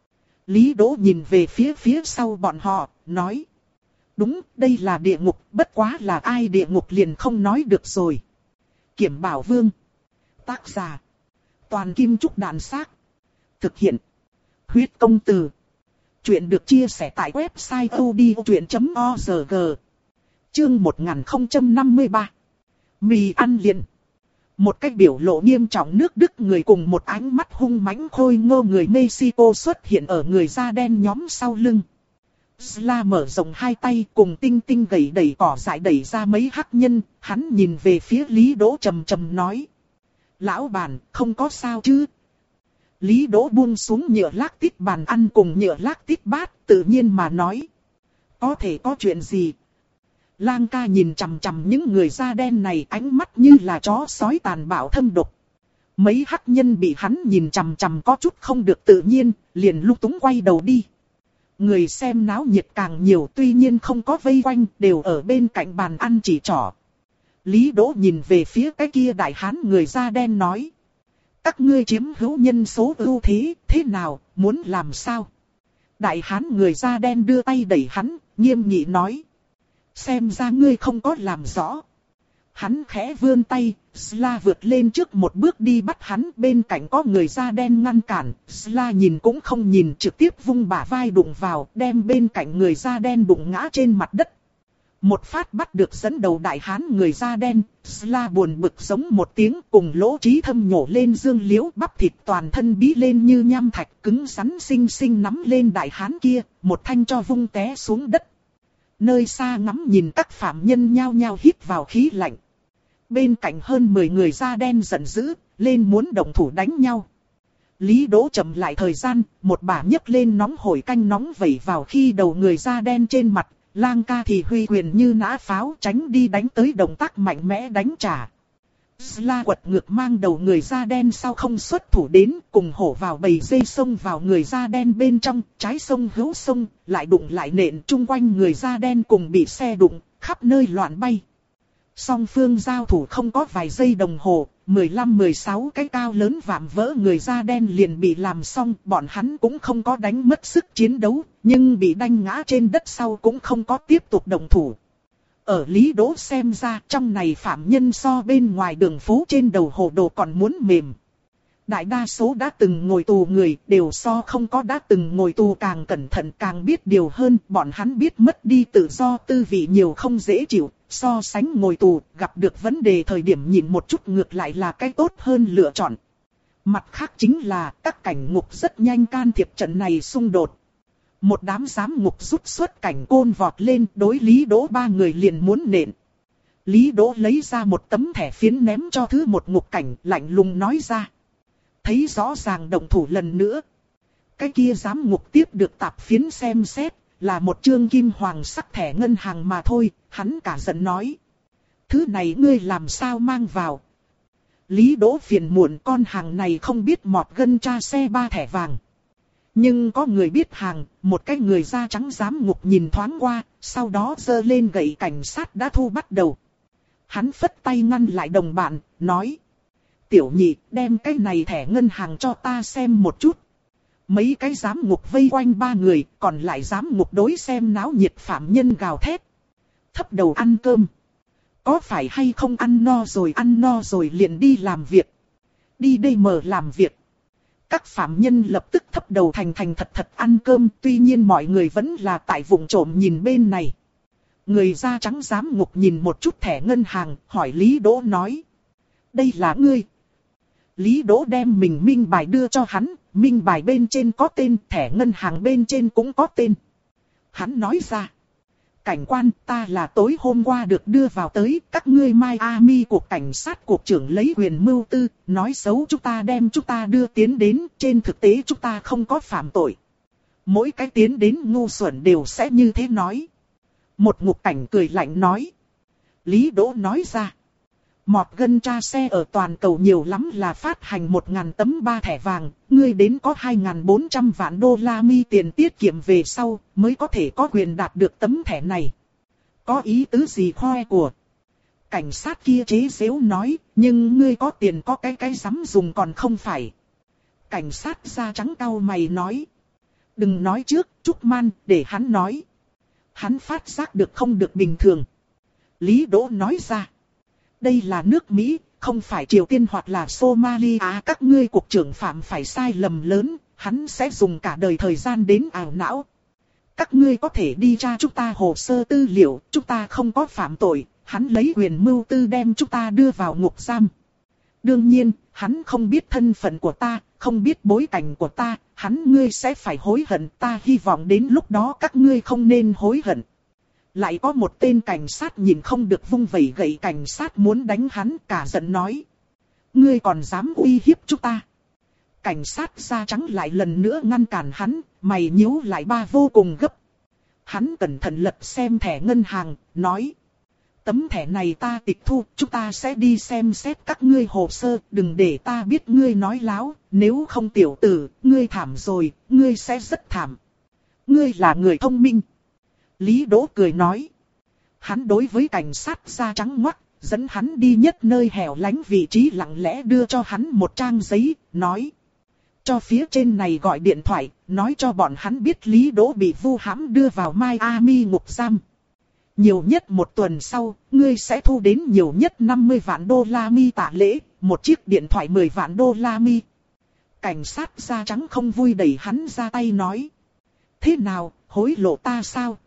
Lý Đỗ nhìn về phía phía sau bọn họ, nói: đúng, đây là địa ngục, bất quá là ai địa ngục liền không nói được rồi. Kiểm Bảo Vương. Tác giả: Toàn Kim Trúc Đàn Xác. Thực hiện: Huyết Công Từ. Chuyện được chia sẻ tại website odchuyện chấm org. Chương một nghìn không trăm năm mươi ba. Mì ăn liền. Một cách biểu lộ nghiêm trọng nước Đức người cùng một ánh mắt hung mãnh khôi ngô người Mexico xuất hiện ở người da đen nhóm sau lưng. Sla mở rộng hai tay cùng tinh tinh gẩy đẩy cỏ dại đẩy ra mấy hắc nhân, hắn nhìn về phía Lý Đỗ trầm trầm nói: lão bản, không có sao chứ? Lý Đỗ buông xuống nhựa lác tít bàn ăn cùng nhựa lác tít bát, tự nhiên mà nói: có thể có chuyện gì? Lang ca nhìn chằm chằm những người da đen này, ánh mắt như là chó sói tàn bạo thâm độc. Mấy hắc nhân bị hắn nhìn chằm chằm có chút không được tự nhiên, liền lung túng quay đầu đi. Người xem náo nhiệt càng nhiều, tuy nhiên không có vây quanh, đều ở bên cạnh bàn ăn chỉ trỏ. Lý Đỗ nhìn về phía cái kia đại hán người da đen nói: các ngươi chiếm hữu nhân số ưu thế, thế nào, muốn làm sao? Đại hán người da đen đưa tay đẩy hắn, nghiêm nghị nói: xem ra ngươi không có làm rõ. Hắn khẽ vươn tay, Sla vượt lên trước một bước đi bắt hắn, bên cạnh có người da đen ngăn cản, Sla nhìn cũng không nhìn, trực tiếp vung bả vai đụng vào, đem bên cạnh người da đen đụng ngã trên mặt đất. Một phát bắt được dẫn đầu đại hán người da đen, Sla buồn bực giống một tiếng, cùng Lỗ Chí Thâm nhổ lên dương liễu, bắp thịt toàn thân bí lên như nham thạch, cứng rắn xinh xinh nắm lên đại hán kia, một thanh cho vung té xuống đất. Nơi xa ngắm nhìn các phạm nhân nhao nhao hít vào khí lạnh. Bên cạnh hơn mười người da đen giận dữ, lên muốn động thủ đánh nhau. Lý Đỗ chậm lại thời gian, một bả nhấc lên nóng hổi canh nóng vẩy vào khi đầu người da đen trên mặt. Lang ca thì huy quyền như nã pháo tránh đi đánh tới, động tác mạnh mẽ đánh trả. Sla quật ngược mang đầu người da đen sau không xuất thủ đến, cùng hổ vào bầy dây xông vào người da đen bên trong, trái sông hữu sông, lại đụng lại nện, chung quanh người da đen cùng bị xe đụng, khắp nơi loạn bay. Song phương giao thủ không có vài giây đồng hồ, mười lăm mười sáu cái cao lớn vạm vỡ người da đen liền bị làm xong, bọn hắn cũng không có đánh mất sức chiến đấu, nhưng bị đánh ngã trên đất sau cũng không có tiếp tục động thủ. Ở Lý Đỗ xem ra, trong này phạm nhân so bên ngoài đường phố trên đầu hồ đồ còn muốn mềm. Đại đa số đã từng ngồi tù người đều so không có đã từng ngồi tù càng cẩn thận càng biết điều hơn, bọn hắn biết mất đi tự do tư vị nhiều không dễ chịu, so sánh ngồi tù, gặp được vấn đề thời điểm nhìn một chút ngược lại là cái tốt hơn lựa chọn. Mặt khác chính là các cảnh ngục rất nhanh can thiệp trận này xung đột. Một đám giám ngục rút xuất cảnh côn vọt lên, đối Lý Đỗ ba người liền muốn nện. Lý Đỗ lấy ra một tấm thẻ phiến ném cho thứ một ngục cảnh, lạnh lùng nói ra: thấy rõ ràng động thủ lần nữa, Cái kia giám ngục tiếp được tạp phiến xem xét, là một chương kim hoàng sắc thẻ ngân hàng mà thôi, hắn cả giận nói. Thứ này ngươi làm sao mang vào? Lý Đỗ phiền muộn, con hàng này không biết mọt gân tra xe ba thẻ vàng. Nhưng có người biết hàng, một cái người da trắng giám ngục nhìn thoáng qua, sau đó giơ lên gậy cảnh sát đã thu bắt đầu. Hắn phất tay ngăn lại đồng bạn, nói. Tiểu nhị, đem cái này thẻ ngân hàng cho ta xem một chút. Mấy cái giám ngục vây quanh ba người, còn lại giám ngục đối xem náo nhiệt phạm nhân gào thét. Thấp đầu ăn cơm. Có phải hay không ăn no rồi ăn no rồi liền đi làm việc. Đi đây mở làm việc. Các phạm nhân lập tức thấp đầu thành thành thật thật ăn cơm, tuy nhiên mọi người vẫn là tại vùng trộm nhìn bên này. Người da trắng giám ngục nhìn một chút thẻ ngân hàng, hỏi Lý Đỗ nói. Đây là ngươi. Lý Đỗ đem mình minh bài đưa cho hắn, minh bài bên trên có tên, thẻ ngân hàng bên trên cũng có tên. Hắn nói ra. Cảnh quan, ta là tối hôm qua được đưa vào tới, các ngươi Miami cục cảnh sát cục trưởng lấy quyền mưu tư, nói xấu chúng ta đem chúng ta đưa tiến đến, trên thực tế chúng ta không có phạm tội. Mỗi cái tiến đến ngu xuẩn đều sẽ như thế nói. Một ngục cảnh cười lạnh nói. Lý Đỗ nói ra. Mọt gân tra xe ở toàn cầu nhiều lắm là phát hành một ngàn tấm ba thẻ vàng, ngươi đến có hai nghìn bốn trăm vạn đô la mi tiền tiết kiệm về sau, mới có thể có quyền đạt được tấm thẻ này. Có ý tứ gì khoe của? Cảnh sát kia chế giễu nói, nhưng ngươi có tiền có cái cái dám dùng còn không phải. Cảnh sát da trắng cau mày nói. Đừng nói trước, Trúc Man, để hắn nói. Hắn phát giác được không được bình thường. Lý Đỗ nói ra. Đây là nước Mỹ, không phải Triều Tiên hoặc là Somalia. Các ngươi cục trưởng phạm phải sai lầm lớn, hắn sẽ dùng cả đời thời gian đến ảo não. Các ngươi có thể đi tra chúng ta hồ sơ tư liệu, chúng ta không có phạm tội, hắn lấy quyền mưu tư đem chúng ta đưa vào ngục giam. Đương nhiên, hắn không biết thân phận của ta, không biết bối cảnh của ta, hắn ngươi sẽ phải hối hận, ta hy vọng đến lúc đó các ngươi không nên hối hận. Lại có một tên cảnh sát nhìn không được vung vẩy gậy cảnh sát muốn đánh hắn, cả giận nói. Ngươi còn dám uy hiếp chúng ta. Cảnh sát da trắng lại lần nữa ngăn cản hắn, mày nhíu lại ba vô cùng gấp. Hắn cẩn thận lật xem thẻ ngân hàng, nói. Tấm thẻ này ta tịch thu, chúng ta sẽ đi xem xét các ngươi hồ sơ, đừng để ta biết ngươi nói láo, nếu không tiểu tử, ngươi thảm rồi, ngươi sẽ rất thảm. Ngươi là người thông minh. Lý Đỗ cười nói. Hắn đối với cảnh sát da trắng ngoắc, dẫn hắn đi nhất nơi hẻo lánh vị trí lặng lẽ đưa cho hắn một trang giấy, nói. Cho phía trên này gọi điện thoại, nói cho bọn hắn biết Lý Đỗ bị vu hãm đưa vào Miami ngục giam. Nhiều nhất một tuần sau, ngươi sẽ thu đến nhiều nhất năm mươi vạn đô la mi tạ lễ, một chiếc điện thoại mười vạn đô la mi. Cảnh sát da trắng không vui đẩy hắn ra tay nói. Thế nào, hối lộ ta sao?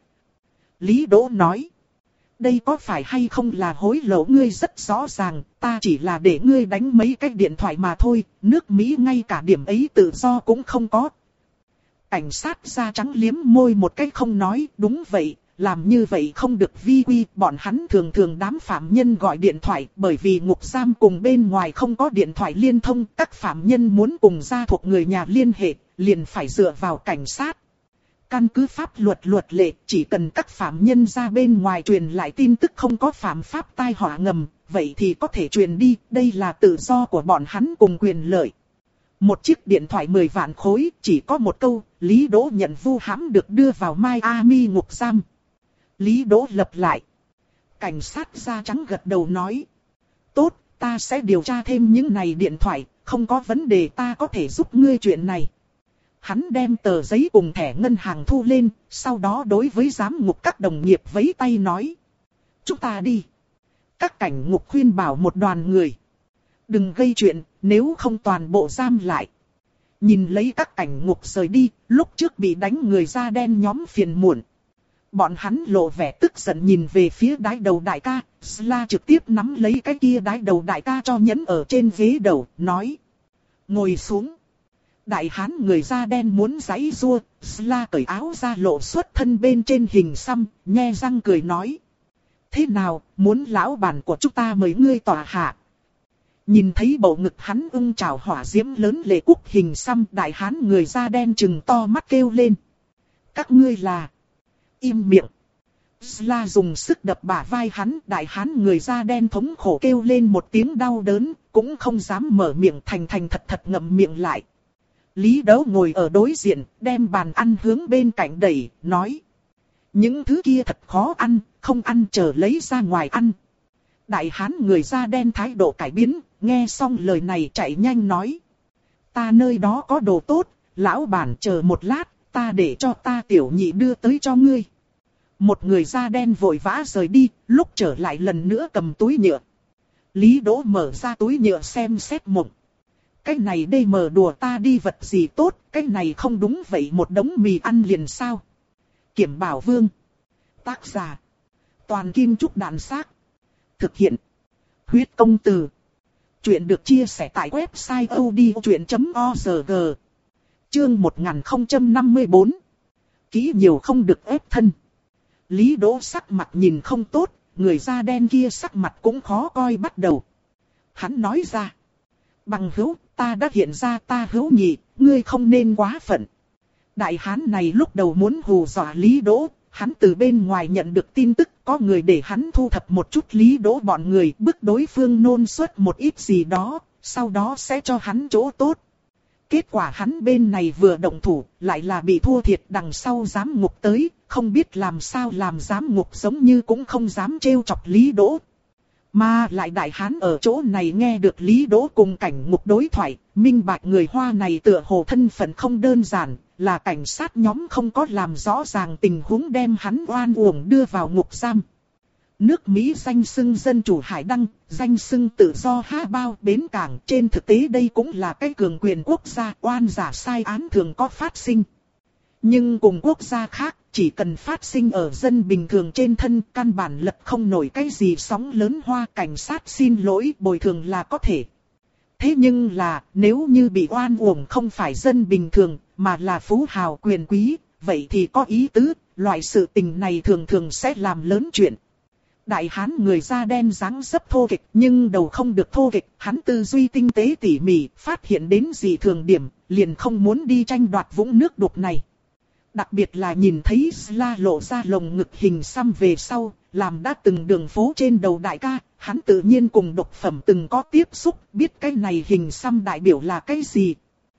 Lý Đỗ nói. Đây có phải hay không là hối lộ ngươi rất rõ ràng, ta chỉ là để ngươi đánh mấy cái điện thoại mà thôi, nước Mỹ ngay cả điểm ấy tự do cũng không có. Cảnh sát da trắng liếm môi một cái không nói, đúng vậy, làm như vậy không được vi quy, bọn hắn thường thường đám phạm nhân gọi điện thoại, bởi vì ngục giam cùng bên ngoài không có điện thoại liên thông, các phạm nhân muốn cùng gia thuộc người nhà liên hệ, liền phải dựa vào cảnh sát. Căn cứ pháp luật luật lệ, chỉ cần các phạm nhân ra bên ngoài truyền lại tin tức không có phạm pháp tai họa ngầm, vậy thì có thể truyền đi, đây là tự do của bọn hắn cùng quyền lợi. Một chiếc điện thoại mười vạn khối, chỉ có một câu, Lý Đỗ nhận vu hãm được đưa vào Miami ngục giam. Lý Đỗ lặp lại. Cảnh sát da trắng gật đầu nói. Tốt, ta sẽ điều tra thêm những này điện thoại, không có vấn đề, ta có thể giúp ngươi chuyện này. Hắn đem tờ giấy cùng thẻ ngân hàng thu lên, sau đó đối với giám ngục các đồng nghiệp vẫy tay nói. Chúng ta đi. Các cảnh ngục khuyên bảo một đoàn người. Đừng gây chuyện, nếu không toàn bộ giam lại. Nhìn lấy các cảnh ngục rời đi, lúc trước bị đánh người da đen nhóm phiền muộn. Bọn hắn lộ vẻ tức giận nhìn về phía đái đầu đại ca, Sla trực tiếp nắm lấy cái kia đái đầu đại ca cho nhấn ở trên ghế đầu, nói. Ngồi xuống. Đại hán người da đen muốn giãy giụa, Sla cởi áo ra lộ xuất thân bên trên hình xăm, nhe răng cười nói. Thế nào, muốn lão bản của chúng ta mời ngươi tòa hạ? Nhìn thấy bầu ngực hắn ưng trào hỏa diễm lớn lệ quốc hình xăm, đại hán người da đen trừng to mắt kêu lên. Các ngươi là... Im miệng. Sla dùng sức đập bả vai hắn, đại hán người da đen thống khổ kêu lên một tiếng đau đớn, cũng không dám mở miệng, thành thành thật thật ngậm miệng lại. Lý Đấu ngồi ở đối diện, đem bàn ăn hướng bên cạnh đẩy, nói. Những thứ kia thật khó ăn, không ăn chờ lấy ra ngoài ăn. Đại hán người da đen thái độ cải biến, nghe xong lời này chạy nhanh nói. Ta nơi đó có đồ tốt, lão bản chờ một lát, ta để cho ta tiểu nhị đưa tới cho ngươi. Một người da đen vội vã rời đi, lúc trở lại lần nữa cầm túi nhựa. Lý Đỗ mở ra túi nhựa xem xét mộng. Cái này đây mở đùa ta đi vật gì tốt, cái này không đúng vậy một đống mì ăn liền sao. Kiểm Bảo Vương. Tác giả. Toàn Kim Trúc Đạn Xác. Thực hiện. Huyết Công Từ. Chuyện được chia sẻ tại website odchuyện chấm org. Chương một nghìn không trăm năm mươi tư. Kỹ nhiều không được ép thân. Lý Đỗ sắc mặt nhìn không tốt, người da đen kia sắc mặt cũng khó coi bắt đầu. Hắn nói ra. Bằng hữu, ta đã hiện ra ta hữu nhị, ngươi không nên quá phận. Đại hán này lúc đầu muốn hù dọa Lý Đỗ, hắn từ bên ngoài nhận được tin tức có người để hắn thu thập một chút Lý Đỗ bọn người, bức đối phương nôn xuất một ít gì đó, sau đó sẽ cho hắn chỗ tốt. Kết quả hắn bên này vừa động thủ, lại là bị thua thiệt, đằng sau giám ngục tới, không biết làm sao làm giám ngục giống như cũng không dám trêu chọc Lý Đỗ. Mà lại đại hán ở chỗ này nghe được Lý Đỗ cùng cảnh ngục đối thoại, minh bạch người Hoa này tựa hồ thân phận không đơn giản, là cảnh sát nhóm không có làm rõ ràng tình huống đem hắn oan uổng đưa vào ngục giam. Nước Mỹ danh xưng dân chủ hải đăng, danh xưng tự do ha bao bến cảng, trên thực tế đây cũng là cái cường quyền quốc gia, oan giả sai án thường có phát sinh. Nhưng cùng quốc gia khác, chỉ cần phát sinh ở dân bình thường trên thân, căn bản lật không nổi cái gì sóng lớn Hoa, cảnh sát xin lỗi bồi thường là có thể. Thế nhưng là, nếu như bị oan uổng không phải dân bình thường, mà là phú hào quyền quý, vậy thì có ý tứ, loại sự tình này thường thường sẽ làm lớn chuyện. Đại hán người da đen dáng dấp thô kịch, nhưng đầu không được thô kịch, hắn tư duy tinh tế tỉ mỉ, phát hiện đến gì thường điểm, liền không muốn đi tranh đoạt vũng nước đục này. Đặc biệt là nhìn thấy Sla lộ ra lồng ngực hình xăm về sau, làm đã từng đường phố trên đầu đại ca, hắn tự nhiên cùng độc phẩm từng có tiếp xúc, biết cái này hình xăm đại biểu là cái gì.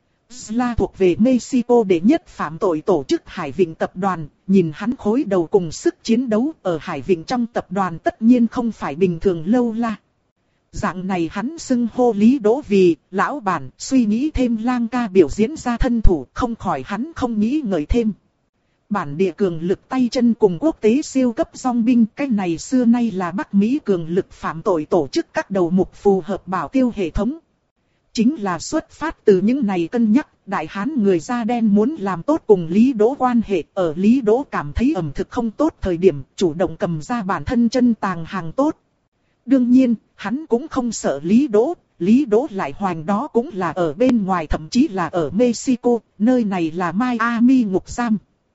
Sla thuộc về Mexico đệ nhất phạm tội tổ chức Hải Vịnh tập đoàn, nhìn hắn khối đầu cùng sức chiến đấu ở Hải Vịnh trong tập đoàn tất nhiên không phải bình thường lâu la. Dạng này hắn xưng hô Lý Đỗ vì lão bản, suy nghĩ thêm lang ca biểu diễn ra thân thủ, không khỏi hắn không nghĩ ngợi thêm. Bản địa cường lực tay chân cùng quốc tế siêu cấp dòng binh, cái này xưa nay là Bắc Mỹ cường lực phạm tội tổ chức các đầu mục phù hợp bảo tiêu hệ thống. Chính là xuất phát từ những này cân nhắc, đại hán người da đen muốn làm tốt cùng Lý Đỗ quan hệ, ở Lý Đỗ cảm thấy ẩm thực không tốt thời điểm, chủ động cầm ra bản thân chân tàng hàng tốt. Đương nhiên, hắn cũng không sợ Lý Đỗ, Lý Đỗ lại hoành đó cũng là ở bên ngoài, thậm chí là ở Mexico, nơi này là Miami ngục giam.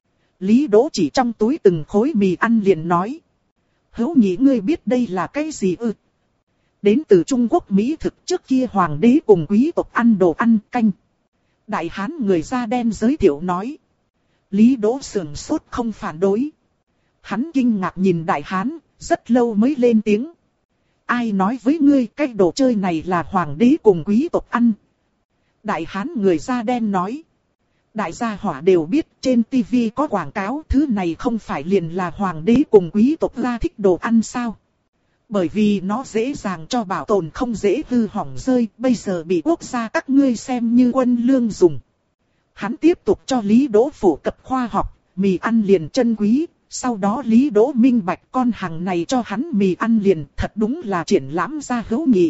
Lý Đỗ chỉ trong túi từng khối mì ăn liền nói. Hữu nhị, ngươi biết đây là cái gì ư? Đến từ Trung Quốc Mỹ thực, trước kia hoàng đế cùng quý tộc ăn đồ ăn canh. Đại hán người da đen giới thiệu nói. Lý Đỗ sườn sốt không phản đối. Hắn kinh ngạc nhìn đại hán, rất lâu mới lên tiếng. Ai nói với ngươi cái đồ chơi này là hoàng đế cùng quý tộc ăn? Đại hán người da đen nói. Đại gia hỏa đều biết trên tivi có quảng cáo, thứ này không phải liền là hoàng đế cùng quý tộc ra thích đồ ăn sao? Bởi vì nó dễ dàng cho bảo tồn, không dễ hư hỏng rơi, bây giờ bị quốc gia các ngươi xem như quân lương dùng. Hắn tiếp tục cho Lý Đỗ phổ cập khoa học, mì ăn liền chân quý, sau đó Lý Đỗ minh bạch con hàng này cho hắn mì ăn liền, thật đúng là triển lãm ra hữu nghị.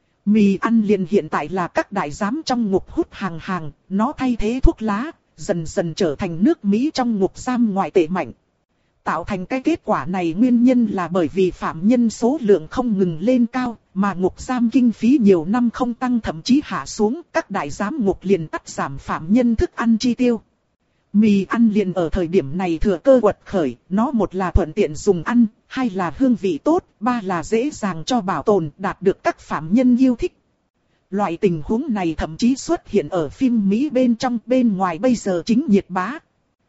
Mì ăn liền hiện tại là các đại giám trong ngục hút hàng hàng, nó thay thế thuốc lá, dần dần trở thành nước Mỹ trong ngục giam ngoại tệ mạnh. Tạo thành cái kết quả này nguyên nhân là bởi vì phạm nhân số lượng không ngừng lên cao, mà ngục giam kinh phí nhiều năm không tăng thậm chí hạ xuống, các đại giám ngục liền cắt giảm phạm nhân thức ăn chi tiêu. Mì ăn liền ở thời điểm này thừa cơ quật khởi, nó một là thuận tiện dùng ăn, hai là hương vị tốt, ba là dễ dàng cho bảo tồn, đạt được các phạm nhân yêu thích. Loại tình huống này thậm chí xuất hiện ở phim Mỹ bên trong, bên ngoài bây giờ chính nhiệt bá.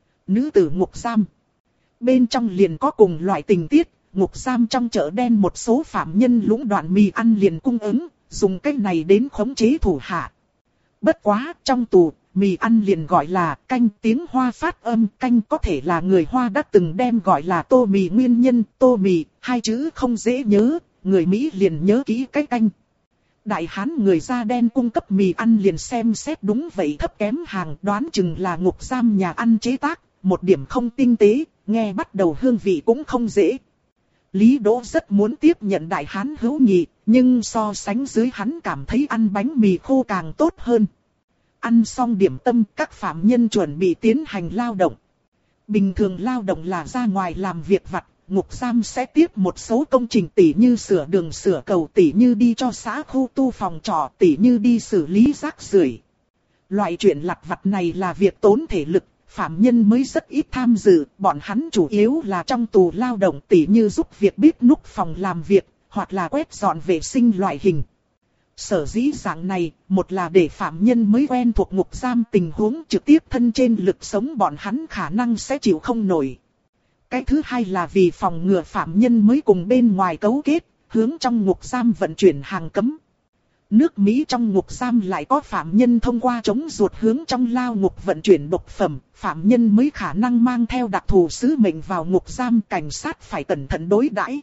Nữ tử ngục giam. Bên trong liền có cùng loại tình tiết, ngục giam trong chợ đen một số phạm nhân lũng đoạn mì ăn liền cung ứng, dùng cách này đến khống chế thủ hạ. Bất quá, trong tù, mì ăn liền gọi là canh, tiếng Hoa phát âm canh có thể là người Hoa đã từng đem gọi là tô mì nguyên nhân, tô mì, hai chữ không dễ nhớ, người Mỹ liền nhớ kỹ cái canh. Đại Hán người da đen cung cấp mì ăn liền xem xét đúng vậy thấp kém hàng, đoán chừng là ngục giam nhà ăn chế tác, một điểm không tinh tế, nghe bắt đầu hương vị cũng không dễ. Lý Đỗ rất muốn tiếp nhận Đại Hán hữu nghị, nhưng so sánh dưới hắn cảm thấy ăn bánh mì khô càng tốt hơn. Ăn xong điểm tâm, các phạm nhân chuẩn bị tiến hành lao động. Bình thường lao động là ra ngoài làm việc vặt, ngục giam sẽ tiếp một số công trình tỉ như sửa đường sửa cầu, tỉ như đi cho xã khu tu phòng trọ, tỉ như đi xử lý rác rưởi. Loại chuyện lặt vặt này là việc tốn thể lực, phạm nhân mới rất ít tham dự, bọn hắn chủ yếu là trong tù lao động tỉ như giúp việc bếp núc phòng làm việc, hoặc là quét dọn vệ sinh loại hình. Sở dĩ dạng này, một là để phạm nhân mới quen thuộc ngục giam tình huống trực tiếp thân trên lực sống bọn hắn khả năng sẽ chịu không nổi. Cái thứ hai là vì phòng ngừa phạm nhân mới cùng bên ngoài cấu kết, hướng trong ngục giam vận chuyển hàng cấm. Nước Mỹ trong ngục giam lại có phạm nhân thông qua chống ruột hướng trong lao ngục vận chuyển độc phẩm, phạm nhân mới khả năng mang theo đặc thù sứ mệnh vào ngục giam, cảnh sát phải cẩn thận đối đãi.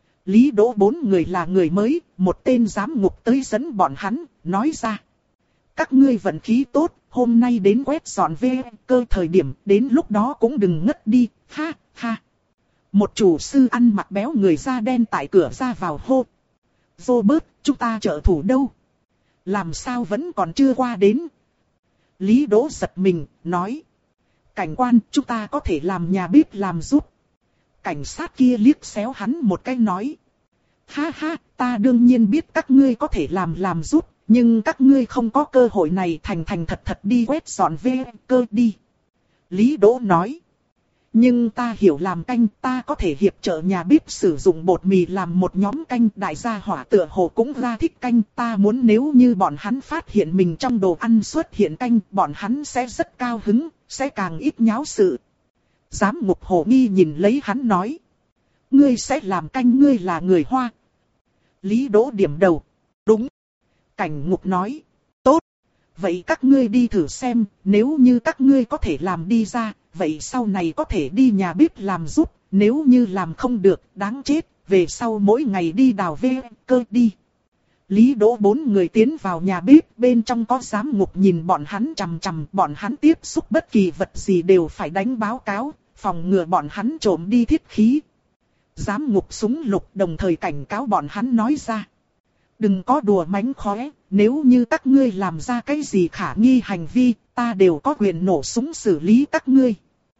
Lý Đỗ bốn người là người mới, một tên giám ngục tới dẫn bọn hắn, nói ra. Các ngươi vận khí tốt, hôm nay đến quét dọn về cơ thời điểm, đến lúc đó cũng đừng ngất đi, ha, ha. Một chủ sư ăn mặc béo người da đen tại cửa ra vào hô. Robert, chúng ta trợ thủ đâu? Làm sao vẫn còn chưa qua đến? Lý Đỗ giật mình, nói. Cảnh quan, chúng ta có thể làm nhà bếp làm giúp. Cảnh sát kia liếc xéo hắn một cái nói. Ha ha, ta đương nhiên biết các ngươi có thể làm làm giúp, nhưng các ngươi không có cơ hội này, thành thành thật thật đi quét dọn về cơ đi. Lý Đỗ nói. Nhưng ta hiểu làm canh, ta có thể hiệp trợ nhà bếp sử dụng bột mì làm một nhóm canh, đại gia hỏa tựa hồ cũng ra thích canh, ta muốn nếu như bọn hắn phát hiện mình trong đồ ăn xuất hiện canh, bọn hắn sẽ rất cao hứng, sẽ càng ít nháo sự. Giám ngục hồ nghi nhìn lấy hắn nói. Ngươi sẽ làm canh, ngươi là người Hoa. Lý Đỗ điểm đầu. Đúng. Cảnh ngục nói. Tốt. Vậy các ngươi đi thử xem, nếu như các ngươi có thể làm đi ra, vậy sau này có thể đi nhà bếp làm giúp, nếu như làm không được, đáng chết, về sau mỗi ngày đi đào ve cơ đi. Lý Đỗ bốn người tiến vào nhà bếp, bên trong có giám ngục nhìn bọn hắn chằm chằm, bọn hắn tiếp xúc bất kỳ vật gì đều phải đánh báo cáo, phòng ngừa bọn hắn trộm đi thiết khí. Giám ngục súng lục đồng thời cảnh cáo bọn hắn nói ra. Đừng có đùa mánh khóe, nếu như các ngươi làm ra cái gì khả nghi hành vi, ta đều có quyền nổ súng xử lý các ngươi.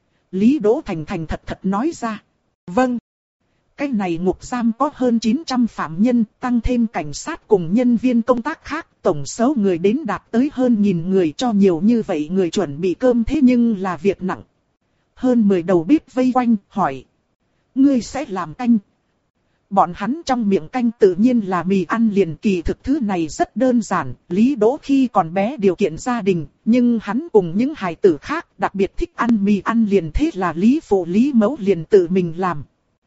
Lý Đỗ thành thành thật thật nói ra. Vâng. Cái này ngục giam có hơn chín trăm phạm nhân, tăng thêm cảnh sát cùng nhân viên công tác khác, tổng số người đến đạt tới hơn nghìn người, cho nhiều như vậy người chuẩn bị cơm thế nhưng là việc nặng. Hơn mười đầu bếp vây quanh, hỏi. Ngươi sẽ làm canh? Bọn hắn trong miệng canh tự nhiên là mì ăn liền, kỳ thực thứ này rất đơn giản. Lý Đỗ khi còn bé điều kiện gia đình, nhưng hắn cùng những hài tử khác đặc biệt thích ăn mì ăn liền, thế là Lý phụ Lý mẫu liền tự mình làm.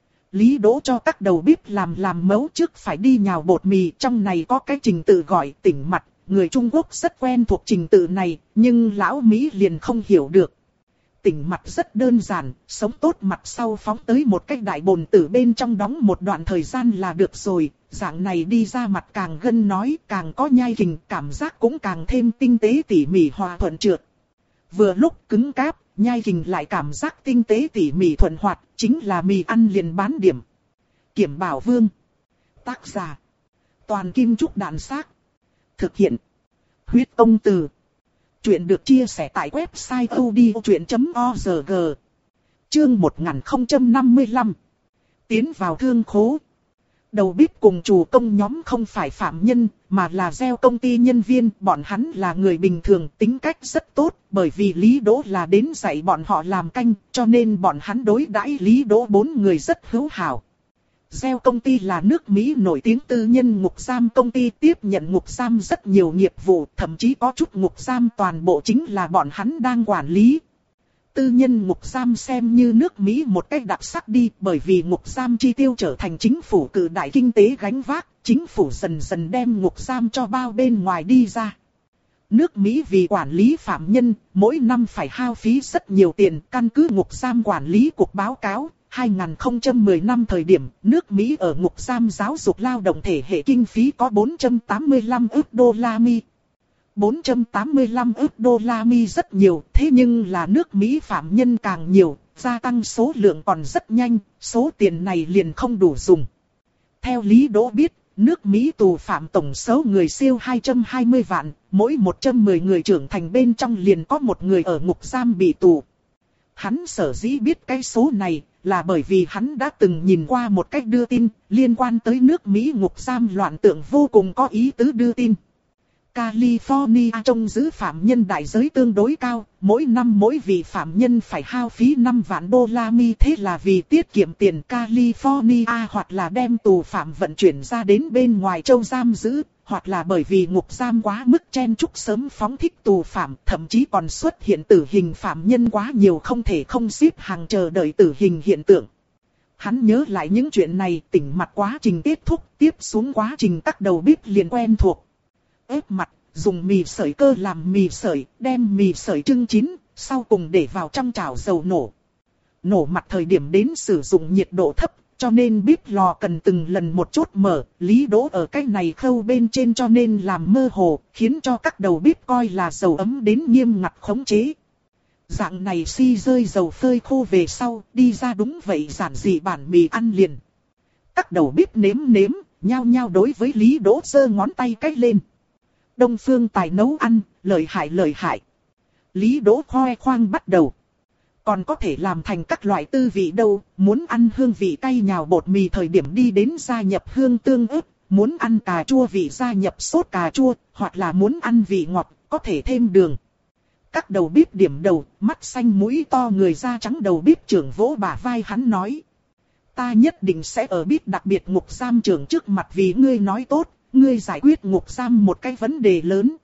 Lý Đỗ cho các đầu bếp làm làm mẫu trước phải đi nhào bột mì, trong này có cái trình tự gọi tỉnh mặt, người Trung Quốc rất quen thuộc trình tự này, nhưng lão Mỹ liền không hiểu được. Tỉnh mặt rất đơn giản, sống tốt mặt sau phóng tới một cái đại bồn tử bên trong đóng một đoạn thời gian là được rồi, dạng này đi ra mặt càng gân nói, càng có nhai kình, cảm giác cũng càng thêm tinh tế tỉ mỉ hòa thuận trượt. Vừa lúc cứng cáp, nhai kình lại cảm giác tinh tế tỉ mỉ thuận hoạt, chính là mì ăn liền bán điểm. Kiểm Bảo Vương. Tác giả. Toàn Kim Trúc Đàn Xác. Thực hiện. Huyết Công Từ. Chuyện được chia sẻ tại website odchuyện chấm org. Chương một nghìn không trăm năm mươi lăm. Tiến vào thương khố. Đầu bếp cùng chủ công nhóm không phải phạm nhân, mà là gieo công ty nhân viên. Bọn hắn là người bình thường, tính cách rất tốt, bởi vì Lý Đỗ là đến dạy bọn họ làm canh, cho nên bọn hắn đối đãi Lý Đỗ bốn người rất hữu hảo. Gieo công ty là nước Mỹ nổi tiếng tư nhân ngục giam công ty, tiếp nhận ngục giam rất nhiều nghiệp vụ, thậm chí có chút ngục giam toàn bộ chính là bọn hắn đang quản lý. Tư nhân ngục giam xem như nước Mỹ một cách đặc sắc đi, bởi vì ngục giam chi tiêu trở thành chính phủ cự đại kinh tế gánh vác, chính phủ dần dần đem ngục giam cho bao bên ngoài đi ra. Nước Mỹ vì quản lý phạm nhân, mỗi năm phải hao phí rất nhiều tiền. Căn cứ ngục giam quản lý cục báo cáo, hai nghìn không trăm mười năm thời điểm, nước Mỹ ở ngục giam giáo dục lao động thể hệ kinh phí có bốn trăm tám mươi lăm ức đô la Mi. bốn trăm tám mươi lăm ức đô la Mi rất nhiều, thế nhưng là nước Mỹ phạm nhân càng nhiều, gia tăng số lượng còn rất nhanh, số tiền này liền không đủ dùng. Theo Lý Đỗ biết, nước Mỹ tù phạm tổng số người siêu hai trăm hai mươi vạn, mỗi một trăm mười người trưởng thành bên trong liền có một người ở ngục giam bị tù. Hắn sở dĩ biết cái số này, là bởi vì hắn đã từng nhìn qua một cách đưa tin, liên quan tới nước Mỹ ngục giam loạn tượng vô cùng có ý tứ đưa tin. California trông giữ phạm nhân đại giới tương đối cao, mỗi năm mỗi vị phạm nhân phải hao phí năm vạn đô la Mi, thế là vì tiết kiệm tiền California hoặc là đem tù phạm vận chuyển ra đến bên ngoài châu giam giữ, hoặc là bởi vì ngục giam quá mức chen chúc sớm phóng thích tù phạm, thậm chí còn xuất hiện tử hình phạm nhân quá nhiều không thể không xếp hàng chờ đợi tử hình hiện tượng. Hắn nhớ lại những chuyện này, tỉnh mặt quá trình kết thúc, tiếp xuống quá trình các đầu bếp liền quen thuộc. Ép mặt, dùng mì sợi cơ làm mì sợi, đem mì sợi trưng chín, sau cùng để vào trong chảo dầu nổ. Nổ mặt thời điểm đến sử dụng nhiệt độ thấp, cho nên bếp lò cần từng lần một chốt mở. Lý Đỗ ở cái này khâu bên trên cho nên làm mơ hồ, khiến cho các đầu bếp coi là dầu ấm đến nghiêm ngặt khống chế. Dạng này si rơi dầu phơi khô về sau, đi ra đúng vậy giản dị bản mì ăn liền. Các đầu bếp nếm nếm, nhao nhao đối với Lý Đỗ giơ ngón tay cách lên. Đông phương tài nấu ăn, lợi hại lợi hại. Lý Đỗ khoe khoang bắt đầu. Còn có thể làm thành các loại tư vị đâu, muốn ăn hương vị cay nhào bột mì thời điểm đi đến gia nhập hương tương ớt, muốn ăn cà chua vị gia nhập sốt cà chua, hoặc là muốn ăn vị ngọt, có thể thêm đường. Các đầu bếp điểm đầu, mắt xanh mũi to người da trắng đầu bếp trưởng vỗ bả vai hắn nói. Ta nhất định sẽ ở bếp đặc biệt ngục giam trưởng trước mặt vì ngươi nói tốt. Ngươi giải quyết ngục giam một cái vấn đề lớn.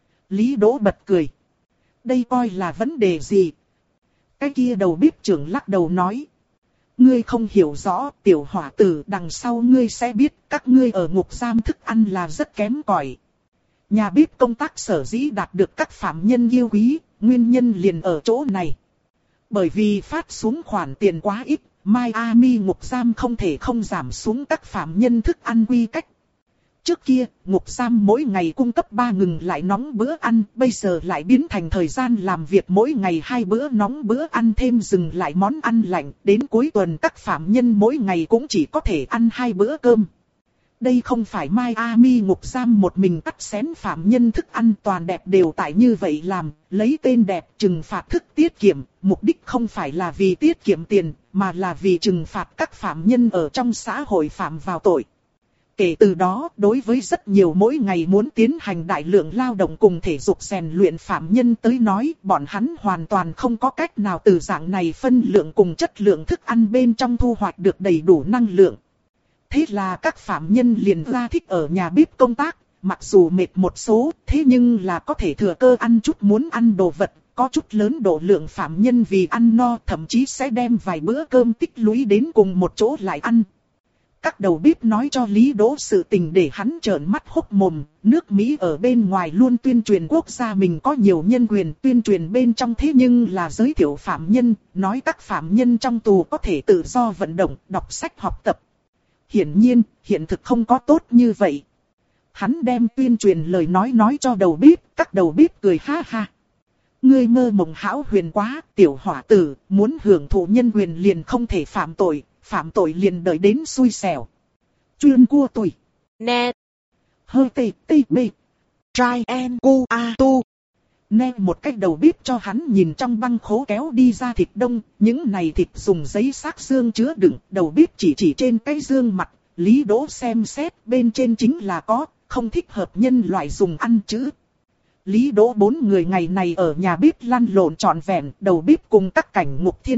Lý Đỗ bật cười. Đây coi là vấn đề gì? Cái kia đầu bếp trưởng lắc đầu nói. Ngươi không hiểu rõ, tiểu hỏa tử, đằng sau ngươi sẽ biết các ngươi ở ngục giam thức ăn là rất kém cỏi. Nhà bếp công tác sở dĩ đạt được các phạm nhân yêu quý, nguyên nhân liền ở chỗ này. Bởi vì phát xuống khoản tiền quá ít, Miami ngục giam không thể không giảm xuống các phạm nhân thức ăn quy cách. Trước kia, ngục giam mỗi ngày cung cấp ba ngừng lại nóng bữa ăn, bây giờ lại biến thành thời gian làm việc mỗi ngày hai bữa nóng bữa ăn thêm dừng lại món ăn lạnh, đến cuối tuần các phạm nhân mỗi ngày cũng chỉ có thể ăn hai bữa cơm. Đây không phải Miami ngục giam một mình cắt xén phạm nhân thức ăn, toàn đẹp đều tại như vậy làm, lấy tên đẹp trừng phạt thức tiết kiệm, mục đích không phải là vì tiết kiệm tiền, mà là vì trừng phạt các phạm nhân ở trong xã hội phạm vào tội. Kể từ đó, đối với rất nhiều mỗi ngày muốn tiến hành đại lượng lao động cùng thể dục rèn luyện phạm nhân tới nói, bọn hắn hoàn toàn không có cách nào từ dạng này phân lượng cùng chất lượng thức ăn bên trong thu hoạch được đầy đủ năng lượng. Thế là các phạm nhân liền ra thích ở nhà bếp công tác, mặc dù mệt một số, thế nhưng là có thể thừa cơ ăn chút muốn ăn đồ vật, có chút lớn độ lượng phạm nhân vì ăn no thậm chí sẽ đem vài bữa cơm tích lũy đến cùng một chỗ lại ăn. Các đầu bếp nói cho Lý Đỗ sự tình để hắn trợn mắt hốc mồm, nước Mỹ ở bên ngoài luôn tuyên truyền quốc gia mình có nhiều nhân quyền, tuyên truyền bên trong thế nhưng là giới thiệu phạm nhân, nói các phạm nhân trong tù có thể tự do vận động, đọc sách học tập. Hiển nhiên, hiện thực không có tốt như vậy. Hắn đem tuyên truyền lời nói nói cho đầu bếp, các đầu bếp cười ha ha. Ngươi mơ mộng hão huyền quá, tiểu hỏa tử, muốn hưởng thụ nhân quyền liền không thể phạm tội. Phạm tội liền đợi đến xui xẻo. Chuyên cua tùy. Nè. Hơi tê tê bê. Trai en cu a tu. Nè một cách đầu bếp cho hắn nhìn trong băng khố kéo đi ra thịt đông. Những này thịt dùng giấy xác xương chứa đựng. Đầu bếp chỉ chỉ trên cái dương mặt. Lý Đỗ xem xét bên trên chính là có. Không thích hợp nhân loại dùng ăn chữ. Lý Đỗ bốn người ngày này ở nhà bếp lăn lộn trọn vẹn. Đầu bếp cùng các cảnh ngục thiên vị.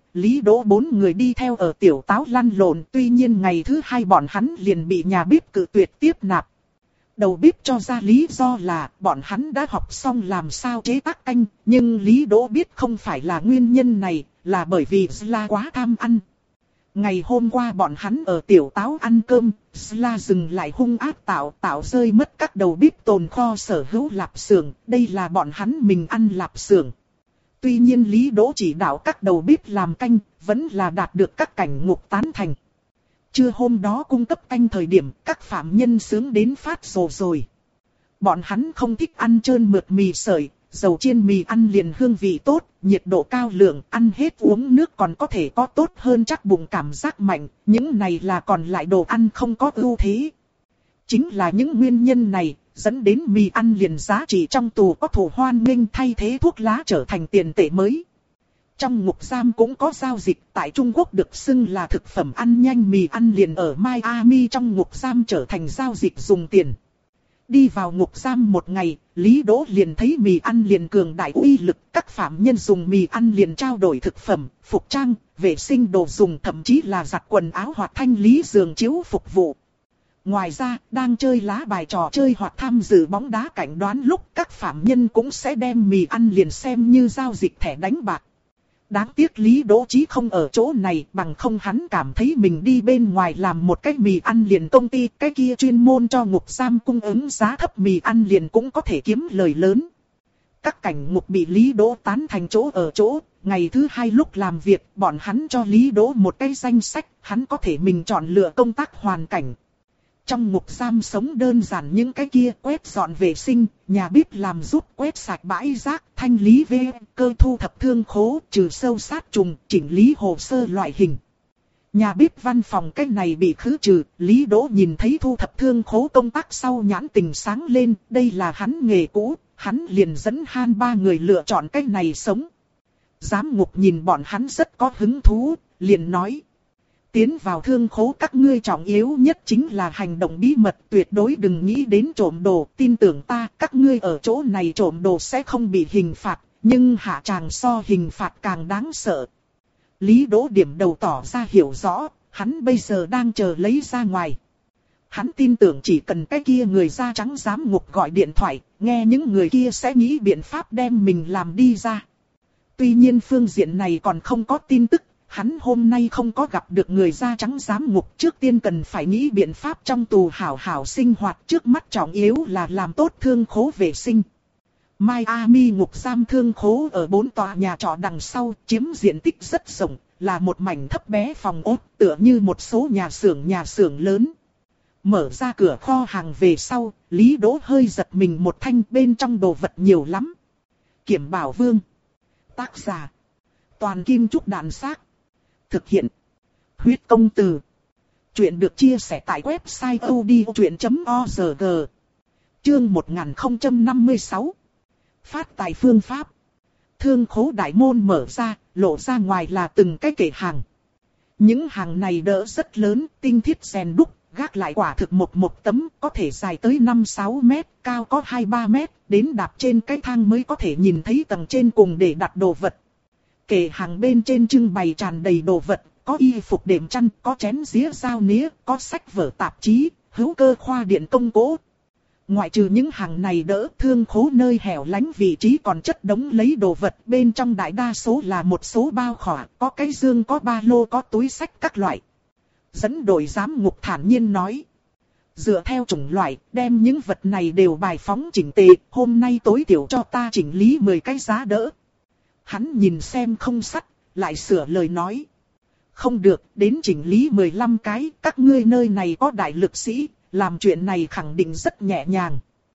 Lý Đỗ bốn người đi theo ở tiểu táo lăn lộn. Tuy nhiên ngày thứ hai bọn hắn liền bị nhà bếp cự tuyệt tiếp nạp. Đầu bếp cho ra lý do là bọn hắn đã học xong làm sao chế tác canh. Nhưng Lý Đỗ biết không phải là nguyên nhân này, là bởi vì Sla quá tham ăn. Ngày hôm qua bọn hắn ở tiểu táo ăn cơm, Sla dừng lại hung ác tạo tạo rơi mất các đầu bếp tồn kho sở hữu lạp xưởng. Đây là bọn hắn mình ăn lạp xưởng. Tuy nhiên Lý Đỗ chỉ đạo các đầu bếp làm canh, vẫn là đạt được các cảnh ngục tán thành. Trưa hôm đó cung cấp canh thời điểm, các phạm nhân sướng đến phát rồ rồi. Bọn hắn không thích ăn trơn mượt mì sợi, dầu chiên mì ăn liền hương vị tốt, nhiệt độ cao lượng, ăn hết uống nước còn có thể có tốt hơn chắc bụng cảm giác mạnh, những này là còn lại đồ ăn không có ưu thế. Chính là những nguyên nhân này, dẫn đến mì ăn liền giá trị trong tù có thủ hoan nghênh thay thế thuốc lá trở thành tiền tệ mới. Trong ngục giam cũng có giao dịch, tại Trung Quốc được xưng là thực phẩm ăn nhanh mì ăn liền ở Miami trong ngục giam trở thành giao dịch dùng tiền. Đi vào ngục giam một ngày, Lý Đỗ liền thấy mì ăn liền cường đại uy lực, các phạm nhân dùng mì ăn liền trao đổi thực phẩm, phục trang, vệ sinh đồ dùng thậm chí là giặt quần áo hoặc thanh lý giường chiếu phục vụ. Ngoài ra, đang chơi lá bài trò chơi hoặc tham dự bóng đá cảnh đoán lúc các phạm nhân cũng sẽ đem mì ăn liền xem như giao dịch thẻ đánh bạc. Đáng tiếc Lý Đỗ Chí không ở chỗ này, bằng không hắn cảm thấy mình đi bên ngoài làm một cái mì ăn liền công ty, cái kia chuyên môn cho ngục giam cung ứng giá thấp mì ăn liền cũng có thể kiếm lời lớn. Các cảnh ngục bị Lý Đỗ tán thành chỗ ở chỗ, ngày thứ hai lúc làm việc, bọn hắn cho Lý Đỗ một cái danh sách, hắn có thể mình chọn lựa công tác hoàn cảnh. Trong ngục giam sống đơn giản những cái kia quét dọn vệ sinh, nhà bếp làm giúp quét sạch bãi rác, thanh lý vê, cơ thu thập thương khố, trừ sâu sát trùng, chỉnh lý hồ sơ loại hình. Nhà bếp văn phòng cái này bị khứ trừ, Lý Đỗ nhìn thấy thu thập thương khố công tác sau nhãn tình sáng lên, đây là hắn nghề cũ, hắn liền dẫn han ba người lựa chọn cái này sống. Giám ngục nhìn bọn hắn rất có hứng thú, liền nói. Tiến vào thương khố các ngươi trọng yếu nhất chính là hành động bí mật, tuyệt đối đừng nghĩ đến trộm đồ, tin tưởng ta, các ngươi ở chỗ này trộm đồ sẽ không bị hình phạt, nhưng hạ tràng so hình phạt càng đáng sợ. Lý Đỗ điểm đầu tỏ ra hiểu rõ, hắn bây giờ đang chờ lấy ra ngoài. Hắn tin tưởng chỉ cần cái kia người da trắng giám ngục gọi điện thoại, nghe những người kia sẽ nghĩ biện pháp đem mình làm đi ra. Tuy nhiên phương diện này còn không có tin tức. Hắn hôm nay không có gặp được người da trắng giám ngục, trước tiên cần phải nghĩ biện pháp trong tù hảo hảo sinh hoạt, trước mắt trọng yếu là làm tốt thương khố vệ sinh. Miami ngục giam thương khố ở bốn tòa nhà trọ đằng sau, chiếm diện tích rất rộng, là một mảnh thấp bé phòng ốt, tựa như một số nhà xưởng nhà xưởng lớn. Mở ra cửa kho hàng về sau, Lý Đỗ hơi giật mình một thanh, bên trong đồ vật nhiều lắm. Kiểm Bảo Vương. Tác giả. Toàn Kim Trúc Đạn Xác. Thực hiện. Huyết Công Từ. Chuyện được chia sẻ tại website odchuyện chấm org. Chương một nghìn không trăm năm mươi sáu. Phát tài phương pháp. Thương khố đại môn mở ra, lộ ra ngoài là từng cái kệ hàng. Những hàng này đỡ rất lớn, tinh thiết rèn đúc, gác lại quả thực một một tấm, có thể dài tới năm sáu mét, cao có hai ba mét, đến đạp trên cái thang mới có thể nhìn thấy tầng trên cùng để đặt đồ vật. Kệ hàng bên trên trưng bày tràn đầy đồ vật, có y phục đệm chăn, có chén dĩa dao nĩa, có sách vở tạp chí, hữu cơ khoa điện công cố. Ngoại trừ những hàng này đỡ, thương khố nơi hẻo lánh vị trí còn chất đống lấy đồ vật, bên trong đại đa số là một số bao khỏa, có cái dương, có ba lô, có túi sách các loại. Dẫn đội giám ngục thản nhiên nói. Dựa theo chủng loại, đem những vật này đều bài phóng chỉnh tề, hôm nay tối thiểu cho ta chỉnh lý mười cái giá đỡ. Hắn nhìn xem không sắt, lại sửa lời nói. Không được, đến chỉnh lý mười lăm cái, các ngươi nơi này có đại lực sĩ, làm chuyện này khẳng định rất nhẹ nhàng.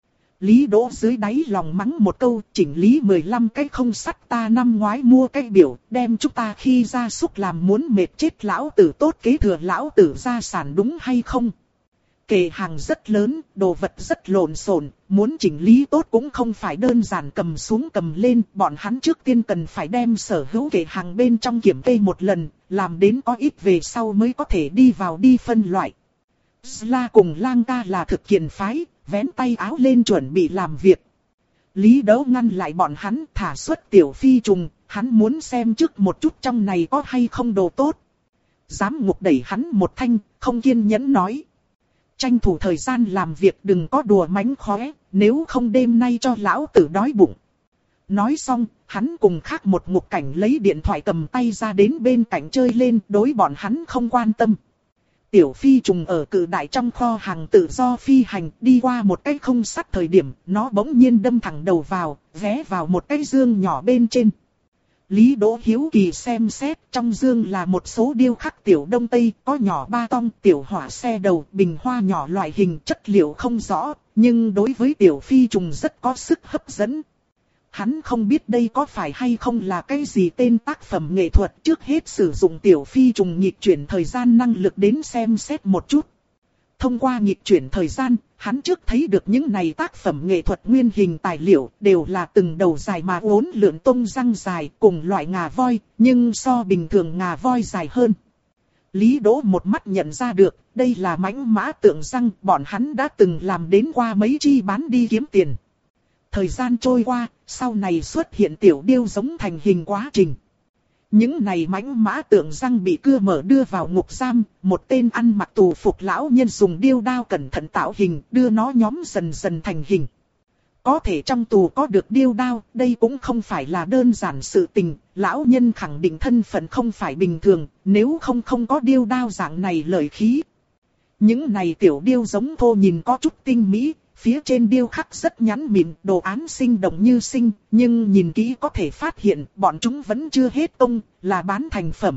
Lý Đỗ dưới đáy lòng mắng một câu, chỉnh lý mười lăm cái không sắt, ta năm ngoái mua cái biểu, đem chúng ta khi ra súc làm muốn mệt chết lão tử, tốt kế thừa lão tử gia sản đúng hay không? Kệ hàng rất lớn, đồ vật rất lộn xộn, muốn chỉnh lý tốt cũng không phải đơn giản cầm xuống cầm lên, bọn hắn trước tiên cần phải đem sở hữu kệ hàng bên trong kiểm kê một lần, làm đến có ít về sau mới có thể đi vào đi phân loại. Sla cùng Lang Ca là thực hiện phái, vén tay áo lên chuẩn bị làm việc. Lý Đỗ ngăn lại bọn hắn, thả xuất tiểu phi trùng, hắn muốn xem trước một chút trong này có hay không đồ tốt. Giám ngục đẩy hắn một thanh, không kiên nhẫn nói. Tranh thủ thời gian làm việc đừng có đùa mánh khóe, nếu không đêm nay cho lão tử đói bụng. Nói xong, hắn cùng khác một ngục cảnh lấy điện thoại cầm tay ra đến bên cạnh chơi lên, đối bọn hắn không quan tâm. Tiểu phi trùng ở cự đại trong kho hàng tự do phi hành, đi qua một cái không sắt thời điểm, nó bỗng nhiên đâm thẳng đầu vào, ghé vào một cái dương nhỏ bên trên. Lý Đỗ hiếu kỳ xem xét, trong dương là một số điêu khắc tiểu đông tây, có nhỏ ba tong, tiểu hỏa xe đầu, bình hoa nhỏ loại hình, chất liệu không rõ, nhưng đối với tiểu phi trùng rất có sức hấp dẫn. Hắn không biết đây có phải hay không là cái gì tên tác phẩm nghệ thuật, trước hết sử dụng tiểu phi trùng nghịch chuyển thời gian năng lực đến xem xét một chút. Thông qua nghịch chuyển thời gian, hắn trước thấy được những này tác phẩm nghệ thuật nguyên hình tài liệu đều là từng đầu dài mà uốn lượn tung răng dài cùng loại ngà voi, nhưng so bình thường ngà voi dài hơn. Lý Đỗ một mắt nhận ra được, đây là mãnh mã tượng răng, bọn hắn đã từng làm đến qua mấy chi bán đi kiếm tiền. Thời gian trôi qua, sau này xuất hiện tiểu điêu giống thành hình quá trình. Những này mãnh mã tượng răng bị cưa mở đưa vào ngục giam, một tên ăn mặc tù phục lão nhân dùng điêu đao cẩn thận tạo hình, đưa nó nhóm dần dần thành hình. Có thể trong tù có được điêu đao, đây cũng không phải là đơn giản sự tình, lão nhân khẳng định thân phận không phải bình thường, nếu không không có điêu đao dạng này lợi khí. Những này tiểu điêu giống thô nhìn có chút tinh mỹ. Phía trên điêu khắc rất nhẵn mịn, đồ án sinh động như sinh, nhưng nhìn kỹ có thể phát hiện bọn chúng vẫn chưa hết công, là bán thành phẩm.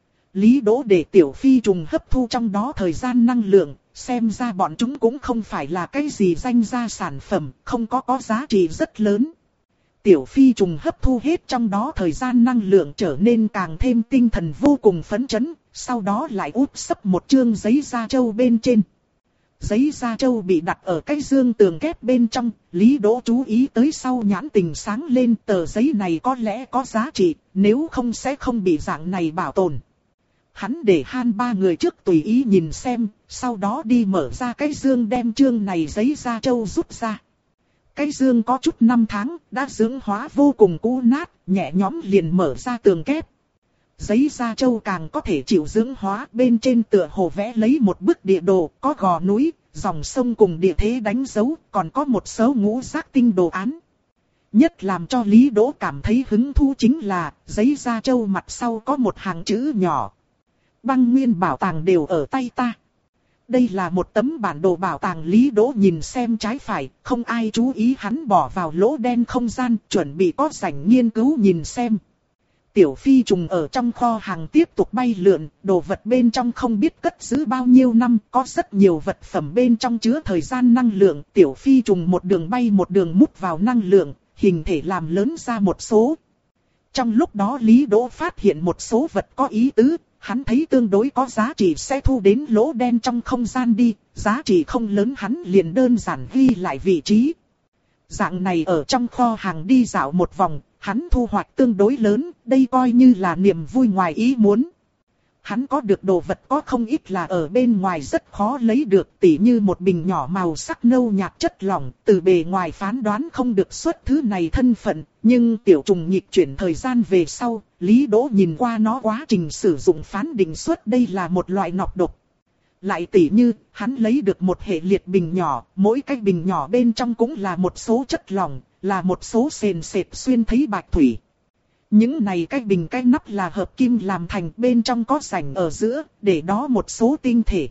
Lý Đỗ để tiểu phi trùng hấp thu trong đó thời gian năng lượng, xem ra bọn chúng cũng không phải là cái gì danh gia sản phẩm, không có có giá trị rất lớn. Tiểu phi trùng hấp thu hết trong đó thời gian năng lượng trở nên càng thêm tinh thần vô cùng phấn chấn, sau đó lại úp sấp một chương giấy da trâu bên trên. Giấy da trâu bị đặt ở cái dương tường kép bên trong, Lý Đỗ chú ý tới sau nhãn tình sáng lên, tờ giấy này có lẽ có giá trị, nếu không sẽ không bị dạng này bảo tồn. Hắn để han ba người trước tùy ý nhìn xem, sau đó đi mở ra cái dương đem chương này giấy da trâu rút ra. Cái dương có chút năm tháng, đã dưỡng hóa vô cùng cũ nát, nhẹ nhõm liền mở ra tường kép. Giấy da trâu càng có thể chịu dưỡng hóa, bên trên tựa hồ vẽ lấy một bức địa đồ, có gò núi, dòng sông cùng địa thế đánh dấu, còn có một số ngũ giác tinh đồ án. Nhất làm cho Lý Đỗ cảm thấy hứng thú chính là, giấy da trâu mặt sau có một hàng chữ nhỏ. Băng nguyên bảo tàng đều ở tay ta. Đây là một tấm bản đồ bảo tàng. Lý Đỗ nhìn xem trái phải, không ai chú ý hắn bỏ vào lỗ đen không gian, chuẩn bị có rảnh nghiên cứu nhìn xem. Tiểu phi trùng ở trong kho hàng tiếp tục bay lượn, đồ vật bên trong không biết cất giữ bao nhiêu năm, có rất nhiều vật phẩm bên trong chứa thời gian năng lượng. Tiểu phi trùng một đường bay một đường mút vào năng lượng, hình thể làm lớn ra một số. Trong lúc đó Lý Đỗ phát hiện một số vật có ý tứ, hắn thấy tương đối có giá trị sẽ thu đến lỗ đen trong không gian đi, giá trị không lớn hắn liền đơn giản ghi lại vị trí. Dạng này ở trong kho hàng đi dạo một vòng, hắn thu hoạch tương đối lớn, đây coi như là niềm vui ngoài ý muốn. Hắn có được đồ vật có không ít là ở bên ngoài rất khó lấy được, tỉ như một bình nhỏ màu sắc nâu nhạt chất lỏng, từ bề ngoài phán đoán không được xuất thứ này thân phận, nhưng tiểu trùng nghịch chuyển thời gian về sau, Lý Đỗ nhìn qua nó quá trình sử dụng phán định xuất đây là một loại nọc độc. Lại tỉ như, hắn lấy được một hệ liệt bình nhỏ, mỗi cái bình nhỏ bên trong cũng là một số chất lỏng, là một số sền sệt xuyên thấy bạch thủy. Những này cái bình cái nắp là hợp kim làm thành, bên trong có rãnh ở giữa, để đó một số tinh thể.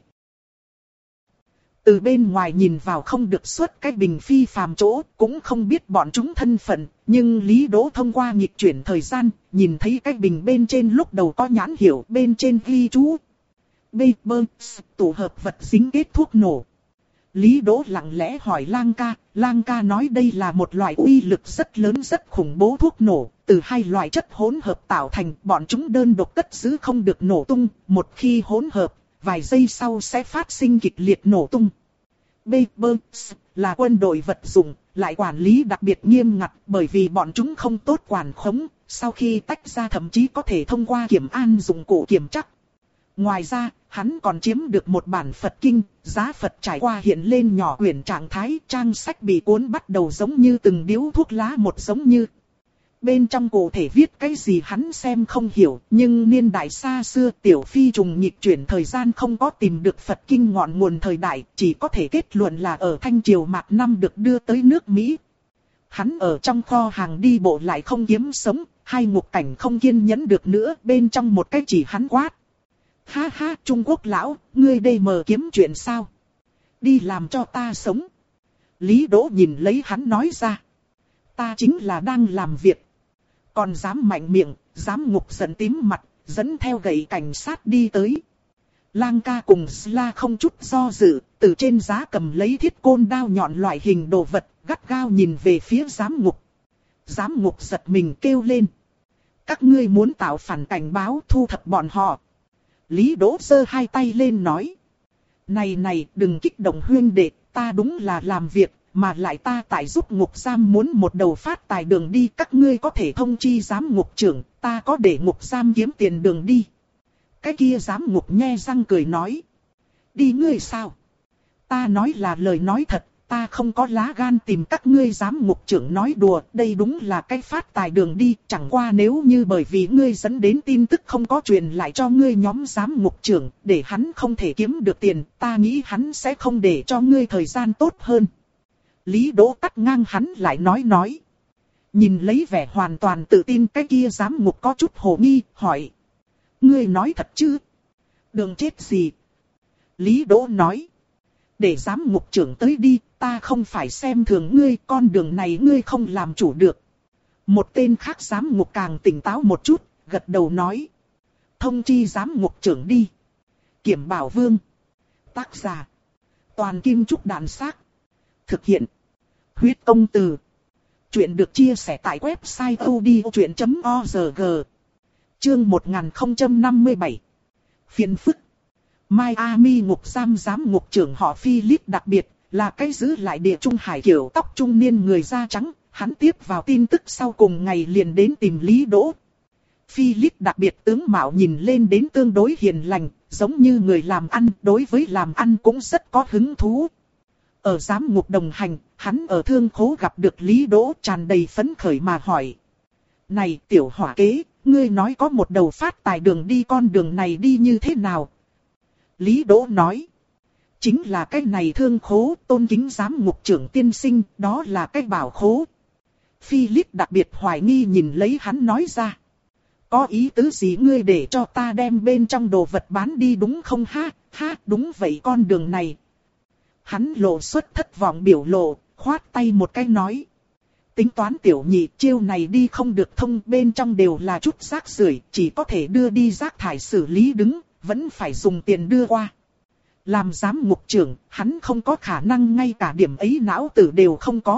Từ bên ngoài nhìn vào không được xuất cái bình phi phàm chỗ, cũng không biết bọn chúng thân phận, nhưng Lý Đỗ thông qua nghịch chuyển thời gian, nhìn thấy cái bình bên trên lúc đầu có nhãn hiệu, bên trên ghi chú. Paper, tổ hợp vật dính kết thuốc nổ. Lý Đỗ lặng lẽ hỏi Lang ca, Lang ca nói đây là một loại uy lực rất lớn rất khủng bố thuốc nổ, từ hai loại chất hỗn hợp tạo thành, bọn chúng đơn độc cất giữ không được nổ tung, một khi hỗn hợp, vài giây sau sẽ phát sinh kịch liệt nổ tung. Paper là quân đội vật dụng, lại quản lý đặc biệt nghiêm ngặt, bởi vì bọn chúng không tốt quản khống, sau khi tách ra thậm chí có thể thông qua kiểm an dụng cụ kiểm chắc. Ngoài ra, hắn còn chiếm được một bản Phật kinh, giá Phật trải qua hiện lên nhỏ quyển trạng thái, trang sách bị cuốn bắt đầu giống như từng điếu thuốc lá một giống như. bên trong cụ thể viết cái gì hắn xem không hiểu, nhưng niên đại xa xưa Tiểu Phi trùng nghịch chuyển thời gian không có tìm được Phật kinh ngọn nguồn thời đại, chỉ có thể kết luận là ở Thanh Triều mạt năm được đưa tới nước Mỹ. Hắn ở trong kho hàng đi bộ lại không kiếm sống, hai ngục cảnh không kiên nhẫn được nữa, bên trong một cái chỉ hắn quát. Ha ha, Trung Quốc lão, ngươi đây mờ kiếm chuyện sao? Đi làm cho ta sống. Lý Đỗ nhìn lấy hắn nói ra. Ta chính là đang làm việc. Còn dám mạnh miệng, dám ngục giận tím mặt, dẫn theo gậy cảnh sát đi tới. Lang ca cùng Sla không chút do dự, từ trên giá cầm lấy thiết côn đao nhọn loại hình đồ vật, gắt gao nhìn về phía giám ngục. Giám ngục giật mình kêu lên. Các ngươi muốn tạo phản cảnh báo thu thập bọn họ. Lý Đỗ giơ hai tay lên nói. Này này, đừng kích động huynh đệ, ta đúng là làm việc, mà lại ta tại giúp ngục giam muốn một đầu phát tài đường đi. Các ngươi có thể thông chi giám ngục trưởng, ta có để ngục giam kiếm tiền đường đi. Cái kia giám ngục nhe răng cười nói. Đi ngươi sao? Ta nói là lời nói thật, ta không có lá gan tìm các ngươi giám ngục trưởng nói đùa. Đây đúng là cái phát tài đường đi, chẳng qua nếu như bởi vì ngươi dẫn đến tin tức không có truyền lại cho ngươi nhóm giám ngục trưởng, để hắn không thể kiếm được tiền, ta nghĩ hắn sẽ không để cho ngươi thời gian tốt hơn. Lý Đỗ cắt ngang hắn lại nói nói. Nhìn lấy vẻ hoàn toàn tự tin cái kia giám ngục có chút hồ nghi, hỏi. Ngươi nói thật chứ? Đường chết gì? Lý Đỗ nói. Để giám ngục trưởng tới đi, ta không phải xem thường ngươi, con đường này ngươi không làm chủ được. Một tên khác giám ngục càng tỉnh táo một chút, gật đầu nói. Thông chi giám ngục trưởng đi. Kiểm Bảo Vương. Tác giả. Toàn Kim Trúc Đàn Xác. Thực hiện. Huyết Công Từ. Chuyện được chia sẻ tại website odchuyện chấm org. Chương một nghìn không trăm năm mươi bảy. Phiền phức. Miami ngục giam giám ngục trưởng họ Philip đặc biệt, là cái giữ lại địa trung hải kiểu tóc trung niên người da trắng. Hắn tiếp vào tin tức sau cùng ngày liền đến tìm Lý Đỗ. Philip đặc biệt tướng mạo nhìn lên đến tương đối hiền lành, giống như người làm ăn, đối với làm ăn cũng rất có hứng thú. Ở giám ngục đồng hành, hắn ở thương khố gặp được Lý Đỗ, tràn đầy phấn khởi mà hỏi. Này tiểu hỏa kế, ngươi nói có một đầu phát tài đường đi, con đường này đi như thế nào? Lý Đỗ nói. Chính là cái này thương khố, tôn kính giám ngục trưởng tiên sinh, đó là cái bảo khố. Philip đặc biệt hoài nghi nhìn lấy hắn nói ra. Có ý tứ gì ngươi để cho ta đem bên trong đồ vật bán đi đúng không ha? Ha, đúng vậy, con đường này. Hắn lộ xuất thất vọng biểu lộ, khoát tay một cái nói. Tính toán tiểu nhị, chiêu này đi không được thông, bên trong đều là chút rác rưởi, chỉ có thể đưa đi rác thải xử lý đứng, vẫn phải dùng tiền đưa qua. Làm giám ngục trưởng, hắn không có khả năng ngay cả điểm ấy não tử đều không có.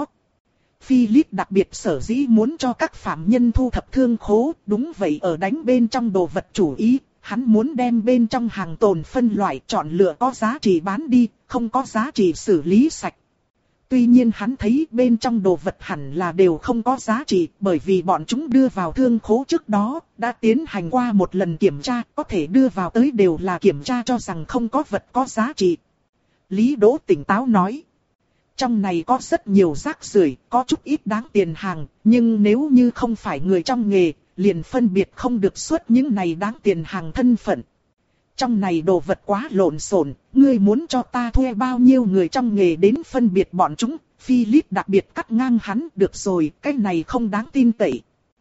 Philip đặc biệt sở dĩ muốn cho các phạm nhân thu thập thương khố, đúng vậy, ở đánh bên trong đồ vật chủ ý. Hắn muốn đem bên trong hàng tồn phân loại, chọn lựa có giá trị bán đi, không có giá trị xử lý sạch. Tuy nhiên hắn thấy bên trong đồ vật hẳn là đều không có giá trị, bởi vì bọn chúng đưa vào thương khố trước đó, đã tiến hành qua một lần kiểm tra, có thể đưa vào tới đều là kiểm tra cho rằng không có vật có giá trị. Lý Đỗ tỉnh táo nói. Trong này có rất nhiều rác rưởi, có chút ít đáng tiền hàng, nhưng nếu như không phải người trong nghề, liền phân biệt không được xuất những này đáng tiền hàng thân phận. Trong này đồ vật quá lộn xộn, ngươi muốn cho ta thuê bao nhiêu người trong nghề đến phân biệt bọn chúng? Philip đặc biệt cắt ngang hắn, được rồi, cái này không đáng tin cậy.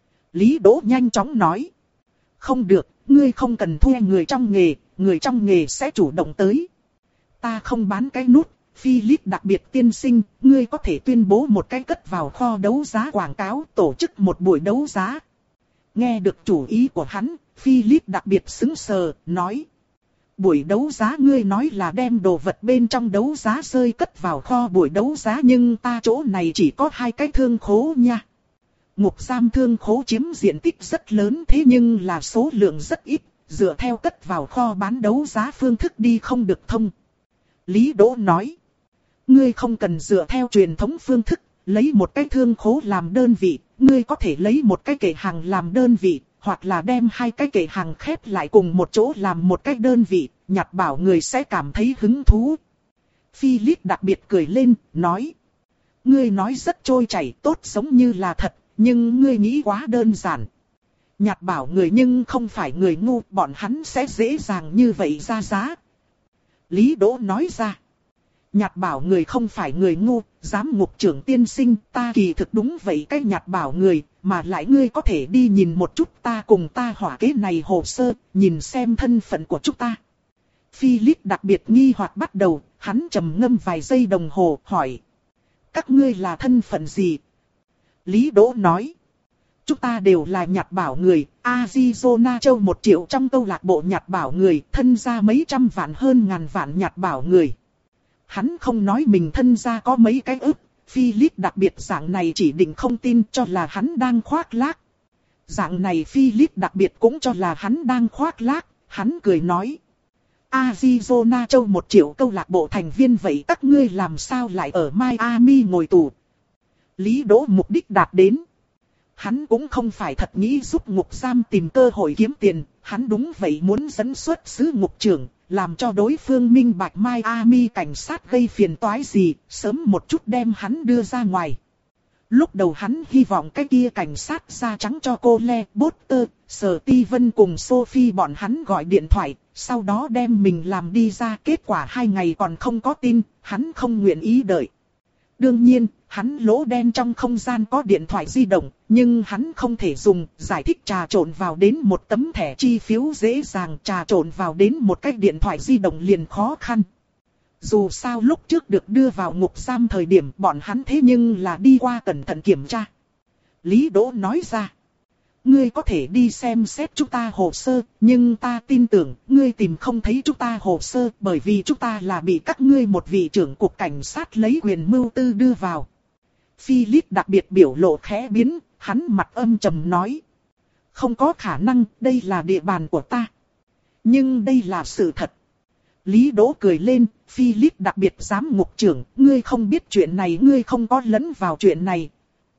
Lý Đỗ nhanh chóng nói. Không được, ngươi không cần thuê người trong nghề, người trong nghề sẽ chủ động tới. Ta không bán cái nút, Philip đặc biệt tiên sinh, ngươi có thể tuyên bố một cái cất vào kho đấu giá quảng cáo, tổ chức một buổi đấu giá. Nghe được chủ ý của hắn, Philip đặc biệt sững sờ, nói. Buổi đấu giá ngươi nói là đem đồ vật bên trong đấu giá rơi cất vào kho buổi đấu giá, nhưng ta chỗ này chỉ có hai cái thương khố nha. Ngục giam thương khố chiếm diện tích rất lớn, thế nhưng là số lượng rất ít, dựa theo cất vào kho bán đấu giá phương thức đi không được thông. Lý Đỗ nói. Ngươi không cần dựa theo truyền thống phương thức, lấy một cái thương khố làm đơn vị, ngươi có thể lấy một cái kệ hàng làm đơn vị, hoặc là đem hai cái kệ hàng khép lại cùng một chỗ làm một cái đơn vị, nhặt bảo người sẽ cảm thấy hứng thú. Philip đặc biệt cười lên, nói. Ngươi nói rất trôi chảy, tốt giống như là thật, nhưng ngươi nghĩ quá đơn giản. Nhạt bảo người nhưng không phải người ngu, bọn hắn sẽ dễ dàng như vậy ra giá. Lý Đỗ nói ra. Nhạt bảo người không phải người ngu, giám ngục trưởng tiên sinh, ta kỳ thực đúng vậy cái nhạt bảo người, mà lại ngươi có thể đi nhìn một chút ta cùng ta hỏa kế này hồ sơ, nhìn xem thân phận của chúng ta. Philip đặc biệt nghi hoặc bắt đầu, hắn trầm ngâm vài giây đồng hồ, hỏi. Các ngươi là thân phận gì? Lý Đỗ nói. Chúng ta đều là nhạt bảo người, Arizona châu một triệu trong câu lạc bộ nhạt bảo người, thân gia mấy trăm vạn hơn ngàn vạn nhạt bảo người. Hắn không nói mình thân gia có mấy cái ức, Philip đặc biệt dạng này chỉ định không tin cho là hắn đang khoác lác. Dạng này Philip đặc biệt cũng cho là hắn đang khoác lác, hắn cười nói. Arizona châu một triệu câu lạc bộ thành viên vậy các ngươi làm sao lại ở Miami ngồi tù? Lý Đỗ mục đích đạt đến. Hắn cũng không phải thật nghĩ giúp ngục giam tìm cơ hội kiếm tiền, hắn đúng vậy muốn dẫn xuất sứ ngục trưởng, làm cho đối phương minh bạch Miami cảnh sát gây phiền toái gì, sớm một chút đem hắn đưa ra ngoài. Lúc đầu hắn hy vọng cái kia cảnh sát da trắng cho cô Le, Potter, Steven cùng Sophie bọn hắn gọi điện thoại, sau đó đem mình làm đi ra, kết quả hai ngày còn không có tin, hắn không nguyện ý đợi. Đương nhiên, hắn lỗ đen trong không gian có điện thoại di động, nhưng hắn không thể dùng, giải thích trà trộn vào đến một tấm thẻ chi phiếu dễ dàng, trà trộn vào đến một cái điện thoại di động liền khó khăn. Dù sao lúc trước được đưa vào ngục giam thời điểm bọn hắn thế nhưng là đi qua cẩn thận kiểm tra. Lý Đỗ nói ra. Ngươi có thể đi xem xét chúng ta hồ sơ, nhưng ta tin tưởng ngươi tìm không thấy chúng ta hồ sơ bởi vì chúng ta là bị các ngươi một vị trưởng cục cảnh sát lấy quyền mưu tư đưa vào. Philip đặc biệt biểu lộ khẽ biến, hắn mặt âm trầm nói. Không có khả năng, đây là địa bàn của ta. Nhưng đây là sự thật. Lý Đỗ cười lên, Philip đặc biệt giám ngục trưởng, ngươi không biết chuyện này, ngươi không có lẫn vào chuyện này.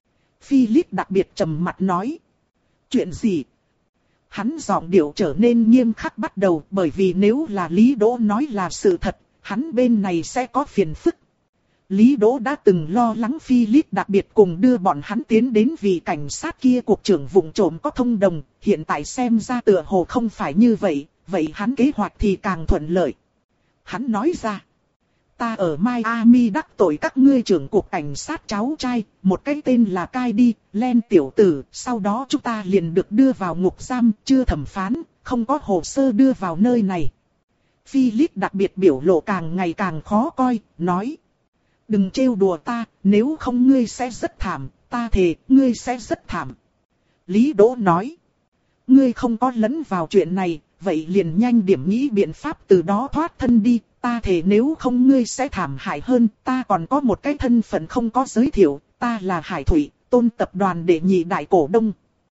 Philip đặc biệt trầm mặt nói. Chuyện gì? Hắn giọng điệu trở nên nghiêm khắc bắt đầu, bởi vì nếu là Lý Đỗ nói là sự thật, hắn bên này sẽ có phiền phức. Lý Đỗ đã từng lo lắng Philip đặc biệt cùng đưa bọn hắn tiến đến vì cảnh sát kia cục trưởng vụng trộm có thông đồng, hiện tại xem ra tựa hồ không phải như vậy, vậy hắn kế hoạch thì càng thuận lợi. Hắn nói ra, ta ở Miami đắc tội các ngươi trưởng cục cảnh sát cháu trai, một cái tên là Kylie, Len tiểu tử, sau đó chúng ta liền được đưa vào ngục giam, chưa thẩm phán, không có hồ sơ đưa vào nơi này. Philip đặc biệt biểu lộ càng ngày càng khó coi, nói. Đừng trêu đùa ta, nếu không ngươi sẽ rất thảm, ta thề, ngươi sẽ rất thảm. Lý Đỗ nói. Ngươi không có lẫn vào chuyện này, vậy liền nhanh điểm nghĩ biện pháp từ đó thoát thân đi, ta thề nếu không ngươi sẽ thảm hại hơn, ta còn có một cái thân phận không có giới thiệu, ta là Hải Thủy, Tôn tập đoàn đệ nhị đại cổ đông.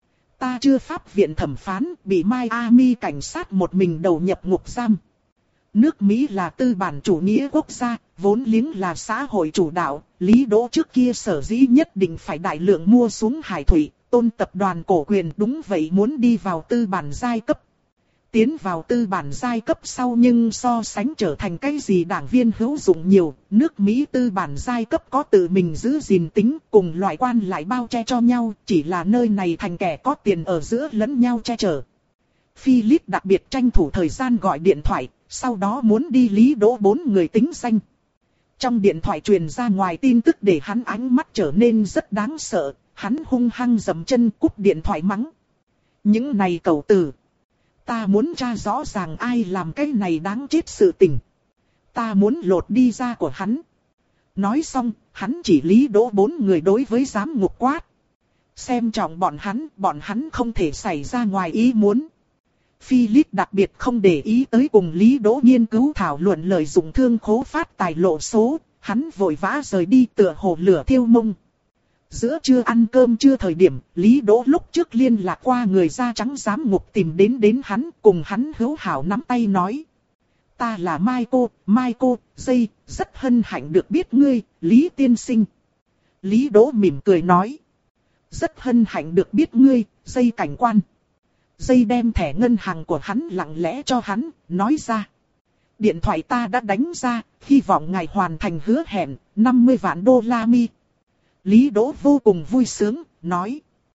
Ta chưa pháp viện thẩm phán, bị Miami cảnh sát một mình đầu nhập ngục giam. Nước Mỹ là tư bản chủ nghĩa quốc gia, vốn liếng là xã hội chủ đạo, Lý Đỗ trước kia sở dĩ nhất định phải đại lượng mua xuống Hải Thủy, Tôn tập đoàn cổ quyền đúng vậy muốn đi vào tư bản giai cấp. Tiến vào tư bản giai cấp sau nhưng so sánh trở thành cái gì đảng viên hữu dụng nhiều, nước Mỹ tư bản giai cấp có tự mình giữ gìn tính cùng loại quan lại bao che cho nhau, chỉ là nơi này thành kẻ có tiền ở giữa lẫn nhau che chở. Philip đặc biệt tranh thủ thời gian gọi điện thoại, sau đó muốn đi Lý Đỗ bốn người tính danh. Trong điện thoại truyền ra ngoài tin tức để hắn ánh mắt trở nên rất đáng sợ, hắn hung hăng dậm chân cúp điện thoại mắng. Những này cẩu tử. Ta muốn tra rõ ràng ai làm cái này đáng chết sự tình. Ta muốn lột đi da của hắn. Nói xong, hắn chỉ Lý Đỗ bốn người đối với giám ngục quát. Xem trọng bọn hắn, bọn hắn không thể xảy ra ngoài ý muốn. Philip đặc biệt không để ý tới cùng Lý Đỗ nghiên cứu thảo luận lợi dụng thương khố phát tài lộ số, hắn vội vã rời đi tựa hồ lửa thiêu mông. Giữa trưa ăn cơm trưa thời điểm, Lý Đỗ lúc trước liên lạc qua người da trắng giám ngục tìm đến đến hắn, cùng hắn hữu hảo nắm tay nói. Ta là Michael, Michael, dây, rất hân hạnh được biết ngươi, Lý tiên sinh. Lý Đỗ mỉm cười nói. Rất hân hạnh được biết ngươi, dây cảnh quan. Dây đem thẻ ngân hàng của hắn lặng lẽ cho hắn, nói ra. Điện thoại ta đã đánh ra, hy vọng ngài hoàn thành hứa hẹn, năm mươi vạn đô la mi. Lý Đỗ vô cùng vui sướng, nói.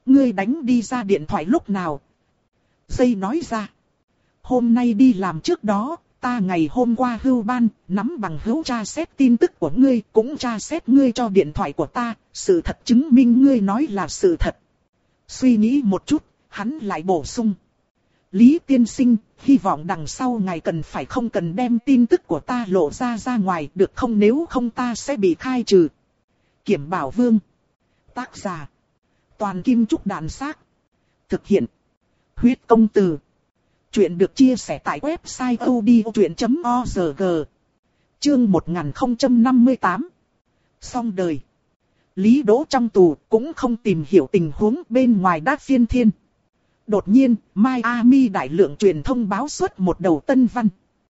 ngươi đánh đi ra điện thoại lúc nào? Dây nói ra. Hôm nay đi làm trước đó, ta ngày hôm qua hưu ban, nắm bằng hữu tra xét tin tức của ngươi, cũng tra xét ngươi cho điện thoại của ta, sự thật chứng minh ngươi nói là sự thật. Suy nghĩ một chút, hắn lại bổ sung. Lý tiên sinh, hy vọng đằng sau ngài cần phải không cần đem tin tức của ta lộ ra ra ngoài, được không, nếu không ta sẽ bị khai trừ. Kiểm Bảo Vương. Tác giả. Toàn Kim Trúc Đàn Xác. Thực hiện. Huyết Công Từ. Chuyện được chia sẻ tại website odchuyện chấm org. Chương một nghìn không trăm năm mươi tám. Xong đời. Lý Đỗ trong tù cũng không tìm hiểu tình huống bên ngoài đã phiên thiên. Đột nhiên, Miami đại lượng truyền thông báo xuất một đầu tân văn.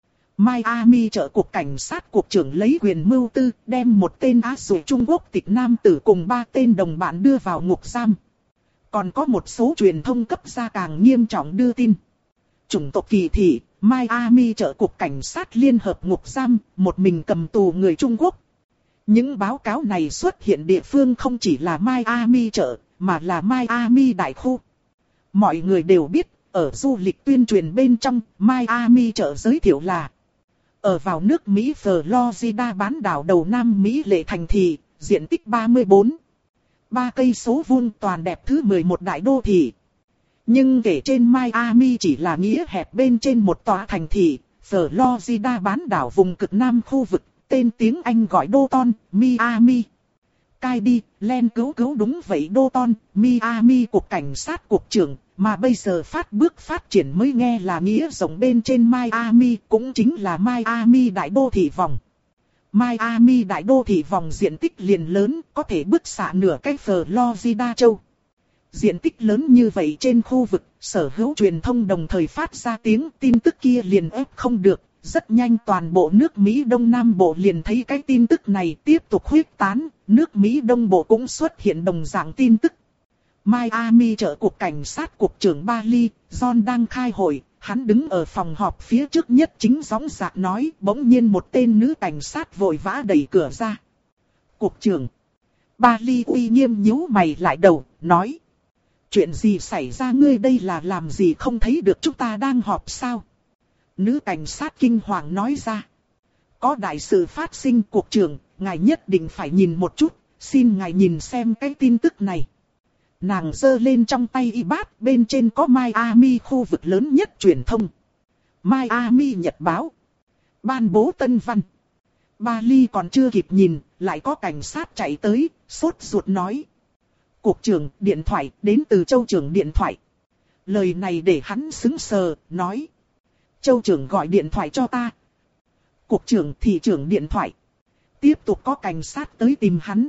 Miami trợ cục cảnh sát cục trưởng lấy quyền mưu tư, đem một tên Á Dụ Trung Quốc tịch nam tử cùng ba tên đồng bạn đưa vào ngục giam. Còn có một số truyền thông cấp ra càng nghiêm trọng đưa tin. Chủng tộc kỳ thị, Miami trợ cục cảnh sát liên hợp ngục giam, một mình cầm tù người Trung Quốc. Những báo cáo này xuất hiện địa phương không chỉ là Miami trợ, mà là Miami đại khu. Mọi người đều biết, ở du lịch tuyên truyền bên trong, Miami trợ giới thiệu là ở vào nước Mỹ Florida bán đảo đầu Nam Mỹ lệ thành thị, diện tích ba mươi bốn, ba cây số vuông toàn đẹp thứ mười một đại đô thị. Nhưng kể trên Miami chỉ là nghĩa hẹp bên trên một tòa thành thị, Florida bán đảo vùng cực Nam khu vực, tên tiếng Anh gọi Downtown, Miami. Cai đi, Len cứu cứu đúng vậy Downtown, Miami cục cảnh sát cục trưởng, mà bây giờ phát bước phát triển mới nghe là nghĩa rộng bên trên Miami, cũng chính là Miami đại đô thị vòng. Miami đại đô thị vòng diện tích liền lớn, có thể bức xạ nửa cái Florida châu. Diện tích lớn như vậy trên khu vực, sở hữu truyền thông đồng thời phát ra tiếng tin tức kia liền ép không được. Rất nhanh toàn bộ nước Mỹ Đông Nam Bộ liền thấy cái tin tức này tiếp tục huyết tán, nước Mỹ Đông Bộ cũng xuất hiện đồng dạng tin tức. Miami trợ cục cảnh sát cục trưởng Bali, John đang khai hội, hắn đứng ở phòng họp phía trước nhất chính gióng giạc nói, bỗng nhiên một tên nữ cảnh sát vội vã đẩy cửa ra. Cục trưởng Bali uy nghiêm nhíu mày lại đầu, nói. Chuyện gì xảy ra, ngươi đây là làm gì không thấy được chúng ta đang họp sao? Nữ cảnh sát kinh hoàng nói ra. Có đại sự phát sinh, cục trưởng, ngài nhất định phải nhìn một chút, xin ngài nhìn xem cái tin tức này. Nàng giơ lên trong tay y bát, bên trên có Miami khu vực lớn nhất truyền thông. Miami Nhật Báo. Ban bố tân văn. Bali còn chưa kịp nhìn, lại có cảnh sát chạy tới, sốt ruột nói. Cục trưởng, điện thoại, đến từ Châu trưởng điện thoại. Lời này để hắn sững sờ, nói. Châu trưởng gọi điện thoại cho ta. Cục trưởng thị trưởng điện thoại. Tiếp tục có cảnh sát tới tìm hắn.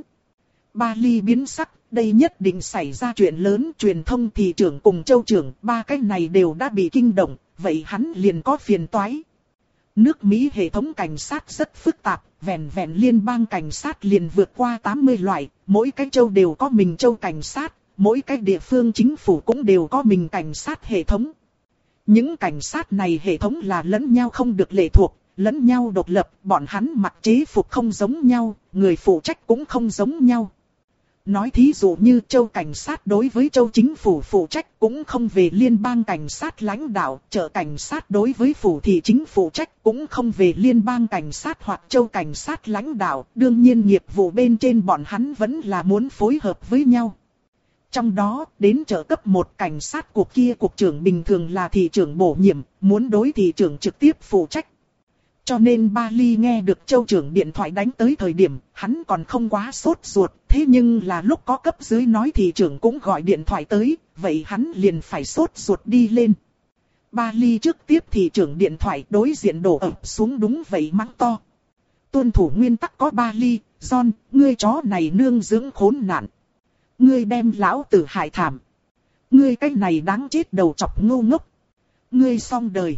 Bali biến sắc, đây nhất định xảy ra chuyện lớn. Truyền thông thị trưởng cùng châu trưởng, ba cái này đều đã bị kinh động, vậy hắn liền có phiền toái. Nước Mỹ hệ thống cảnh sát rất phức tạp, vẹn vẹn liên bang cảnh sát liền vượt qua tám mươi loại, mỗi cái châu đều có mình châu cảnh sát, mỗi cái địa phương chính phủ cũng đều có mình cảnh sát hệ thống. Những cảnh sát này hệ thống là lẫn nhau không được lệ thuộc, lẫn nhau độc lập, bọn hắn mặc chế phục không giống nhau, người phụ trách cũng không giống nhau. Nói thí dụ như châu cảnh sát đối với châu chính phủ phụ trách cũng không về liên bang cảnh sát lãnh đạo, chợ cảnh sát đối với phủ thị chính phụ trách cũng không về liên bang cảnh sát hoặc châu cảnh sát lãnh đạo, đương nhiên nghiệp vụ bên trên bọn hắn vẫn là muốn phối hợp với nhau. Trong đó, đến trợ cấp một cảnh sát cục kia cục trưởng bình thường là thị trưởng bổ nhiệm, muốn đối thị trưởng trực tiếp phụ trách. Cho nên Bali nghe được châu trưởng điện thoại đánh tới thời điểm, hắn còn không quá sốt ruột, thế nhưng là lúc có cấp dưới nói thị trưởng cũng gọi điện thoại tới, vậy hắn liền phải sốt ruột đi lên. Bali trước tiếp thị trưởng điện thoại đối diện đổ ập xuống đúng vậy mắng to. Tuân thủ nguyên tắc có Bali, John, ngươi chó này nương dưỡng khốn nạn. Ngươi đem lão tử hại thảm. Ngươi cái này đáng chết đầu chọc ngu ngốc. Ngươi xong đời.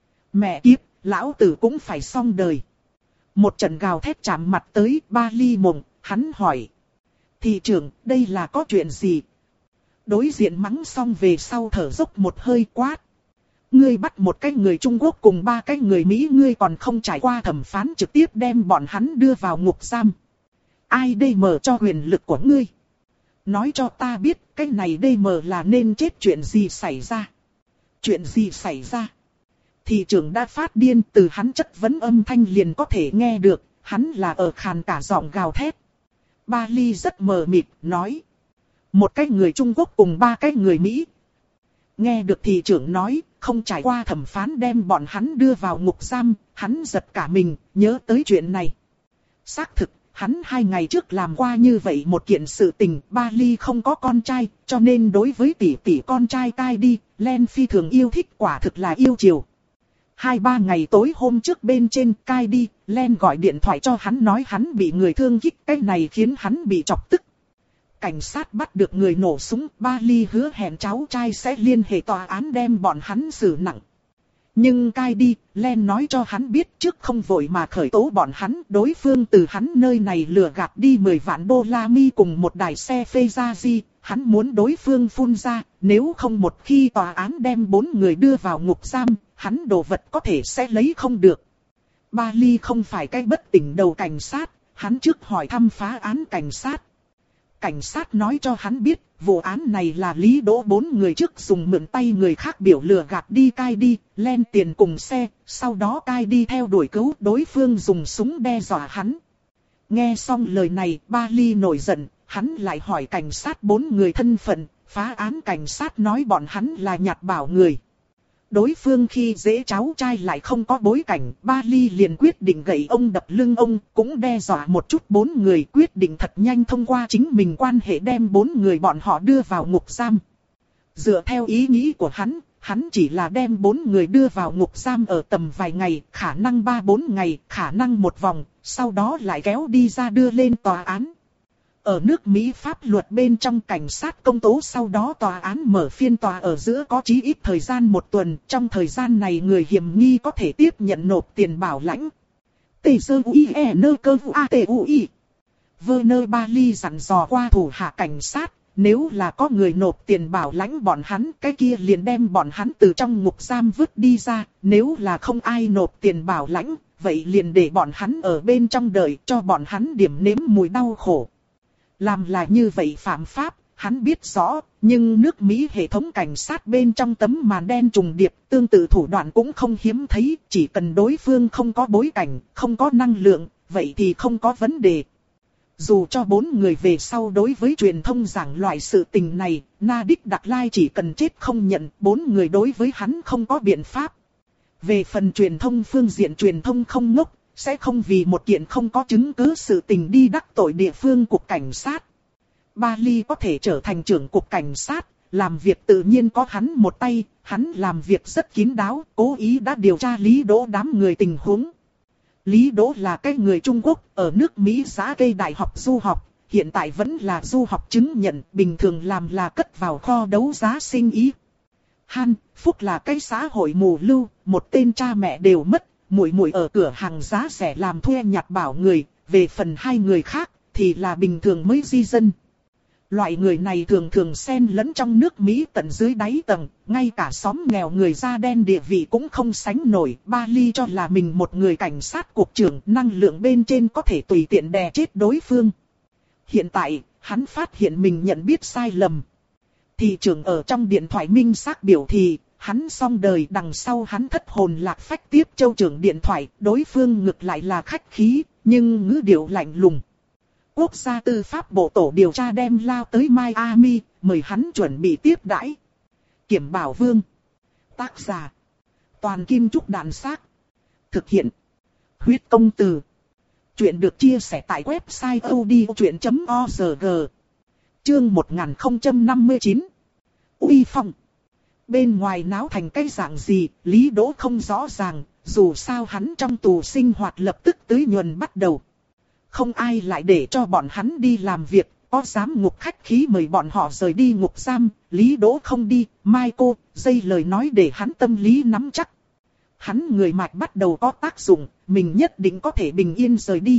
Mẹ kiếp, lão tử cũng phải xong đời. Một trận gào thét chạm mặt tới Bali mộng, hắn hỏi. Thị trưởng, đây là có chuyện gì? Đối diện mắng xong về sau thở dốc một hơi quát. Ngươi bắt một cái người Trung Quốc cùng ba cái người Mỹ, ngươi còn không trải qua thẩm phán trực tiếp đem bọn hắn đưa vào ngục giam. Ai đây mở cho quyền lực của ngươi? Nói cho ta biết cái này đê mờ là nên chết chuyện gì xảy ra. Chuyện gì xảy ra? Thị trưởng đã phát điên, từ hắn chất vấn âm thanh liền có thể nghe được, hắn là ở khàn cả giọng gào thét. Ba Ly rất mờ mịt, nói. Một cái người Trung Quốc cùng ba cái người Mỹ. Nghe được thị trưởng nói, không trải qua thẩm phán đem bọn hắn đưa vào ngục giam, hắn giật cả mình, nhớ tới chuyện này. Xác thực, hắn hai ngày trước làm qua như vậy một kiện sự tình, Ba Ly không có con trai, cho nên đối với tỷ tỷ con trai cai đi, Len phi thường yêu thích, quả thực là yêu chiều. Hai ba ngày tối hôm trước bên trên cai đi, Len gọi điện thoại cho hắn nói hắn bị người thương kích, cái này khiến hắn bị chọc tức. Cảnh sát bắt được người nổ súng, Ba Ly hứa hẹn cháu trai sẽ liên hệ tòa án đem bọn hắn xử nặng. Nhưng cai đi, Len nói cho hắn biết trước không vội mà khởi tố bọn hắn, đối phương từ hắn nơi này lừa gạt đi mười vạn đô la mi cùng một đài xe Ferrari, hắn muốn đối phương phun ra, nếu không một khi tòa án đem bốn người đưa vào ngục giam, hắn đồ vật có thể sẽ lấy không được. Ba Ly không phải cái bất tỉnh đầu cảnh sát, hắn trước hỏi thăm phá án cảnh sát. Cảnh sát nói cho hắn biết, vụ án này là Lý Đỗ bốn người trước dùng mượn tay người khác biểu lừa gạt đi cai đi, Len tiền cùng xe, sau đó cai đi theo đuổi cứu, đối phương dùng súng đe dọa hắn. Nghe xong lời này, Ba Ly nổi giận, hắn lại hỏi cảnh sát bốn người thân phận, phá án cảnh sát nói bọn hắn là nhặt bảo người. Đối phương khi dễ cháu trai lại không có bối cảnh, Ba Ly liền quyết định gậy ông đập lưng ông, cũng đe dọa một chút bốn người, quyết định thật nhanh thông qua chính mình quan hệ đem bốn người bọn họ đưa vào ngục giam. Dựa theo ý nghĩ của hắn, hắn chỉ là đem bốn người đưa vào ngục giam ở tầm vài ngày, khả năng ba bốn ngày, khả năng một vòng, sau đó lại kéo đi ra đưa lên tòa án. Ở nước Mỹ pháp luật bên trong cảnh sát công tố sau đó tòa án mở phiên tòa ở giữa có chí ít thời gian một tuần. Trong thời gian này người hiểm nghi có thể tiếp nhận nộp tiền bảo lãnh. Tê sơ ui e nơ cơ vụ a tê ui. Werner Ba Ly dặn dò qua thủ hạ cảnh sát. Nếu là có người nộp tiền bảo lãnh bọn hắn, cái kia liền đem bọn hắn từ trong ngục giam vứt đi ra. Nếu là không ai nộp tiền bảo lãnh, vậy liền để bọn hắn ở bên trong đợi cho bọn hắn điểm nếm mùi đau khổ. Làm là như vậy phạm pháp, hắn biết rõ, nhưng nước Mỹ hệ thống cảnh sát bên trong tấm màn đen trùng điệp, tương tự thủ đoạn cũng không hiếm thấy, chỉ cần đối phương không có bối cảnh, không có năng lượng, vậy thì không có vấn đề. Dù cho bốn người về sau đối với truyền thông giảng loại sự tình này, Na Đích Đặc Lai chỉ cần chết không nhận, bốn người đối với hắn không có biện pháp. Về phần truyền thông phương diện truyền thông không ngốc, sẽ không vì một kiện không có chứng cứ sự tình đi đắc tội địa phương cục cảnh sát. Ba Ly có thể trở thành trưởng cục cảnh sát, làm việc tự nhiên có hắn một tay, hắn làm việc rất kín đáo, cố ý đã điều tra Lý Đỗ đám người tình huống. Lý Đỗ là cái người Trung Quốc, ở nước Mỹ giá cây đại học du học, hiện tại vẫn là du học chứng nhận, bình thường làm là cất vào kho đấu giá sinh ý. Han Phúc là cái xã hội mù lưu, một tên cha mẹ đều mất. Muội muội ở cửa hàng giá rẻ làm thuê nhặt bảo người, về phần hai người khác thì là bình thường mới di dân. Loại người này thường thường xen lẫn trong nước Mỹ tận dưới đáy tầng, ngay cả xóm nghèo người da đen địa vị cũng không sánh nổi. Ba Ly cho là mình một người cảnh sát cục trưởng, năng lượng bên trên có thể tùy tiện đè chết đối phương. Hiện tại, hắn phát hiện mình nhận biết sai lầm. Thị trưởng ở trong điện thoại minh xác biểu thị, hắn xong đời, đằng sau hắn thất hồn lạc phách tiếp châu trưởng điện thoại, đối phương ngược lại là khách khí, nhưng ngữ điệu lạnh lùng. Quốc gia tư pháp bộ tổ điều tra đem lao tới Miami, mời hắn chuẩn bị tiếp đãi. Kiểm Bảo Vương. Tác giả. Toàn Kim Trúc Đàn Xác. Thực hiện. Huyết Công Từ. Chuyện được chia sẻ tại website odchuyện chấm org. Chương một nghìn không trăm năm mươi chín. Uy Phong. Bên ngoài náo thành cái dạng gì, Lý Đỗ không rõ ràng, dù sao hắn trong tù sinh hoạt lập tức tưới nhuần bắt đầu. Không ai lại để cho bọn hắn đi làm việc, có dám ngục khách khí mời bọn họ rời đi ngục giam, Lý Đỗ không đi, Michael, dây lời nói để hắn tâm lý nắm chắc. Hắn người mạch bắt đầu có tác dụng, mình nhất định có thể bình yên rời đi.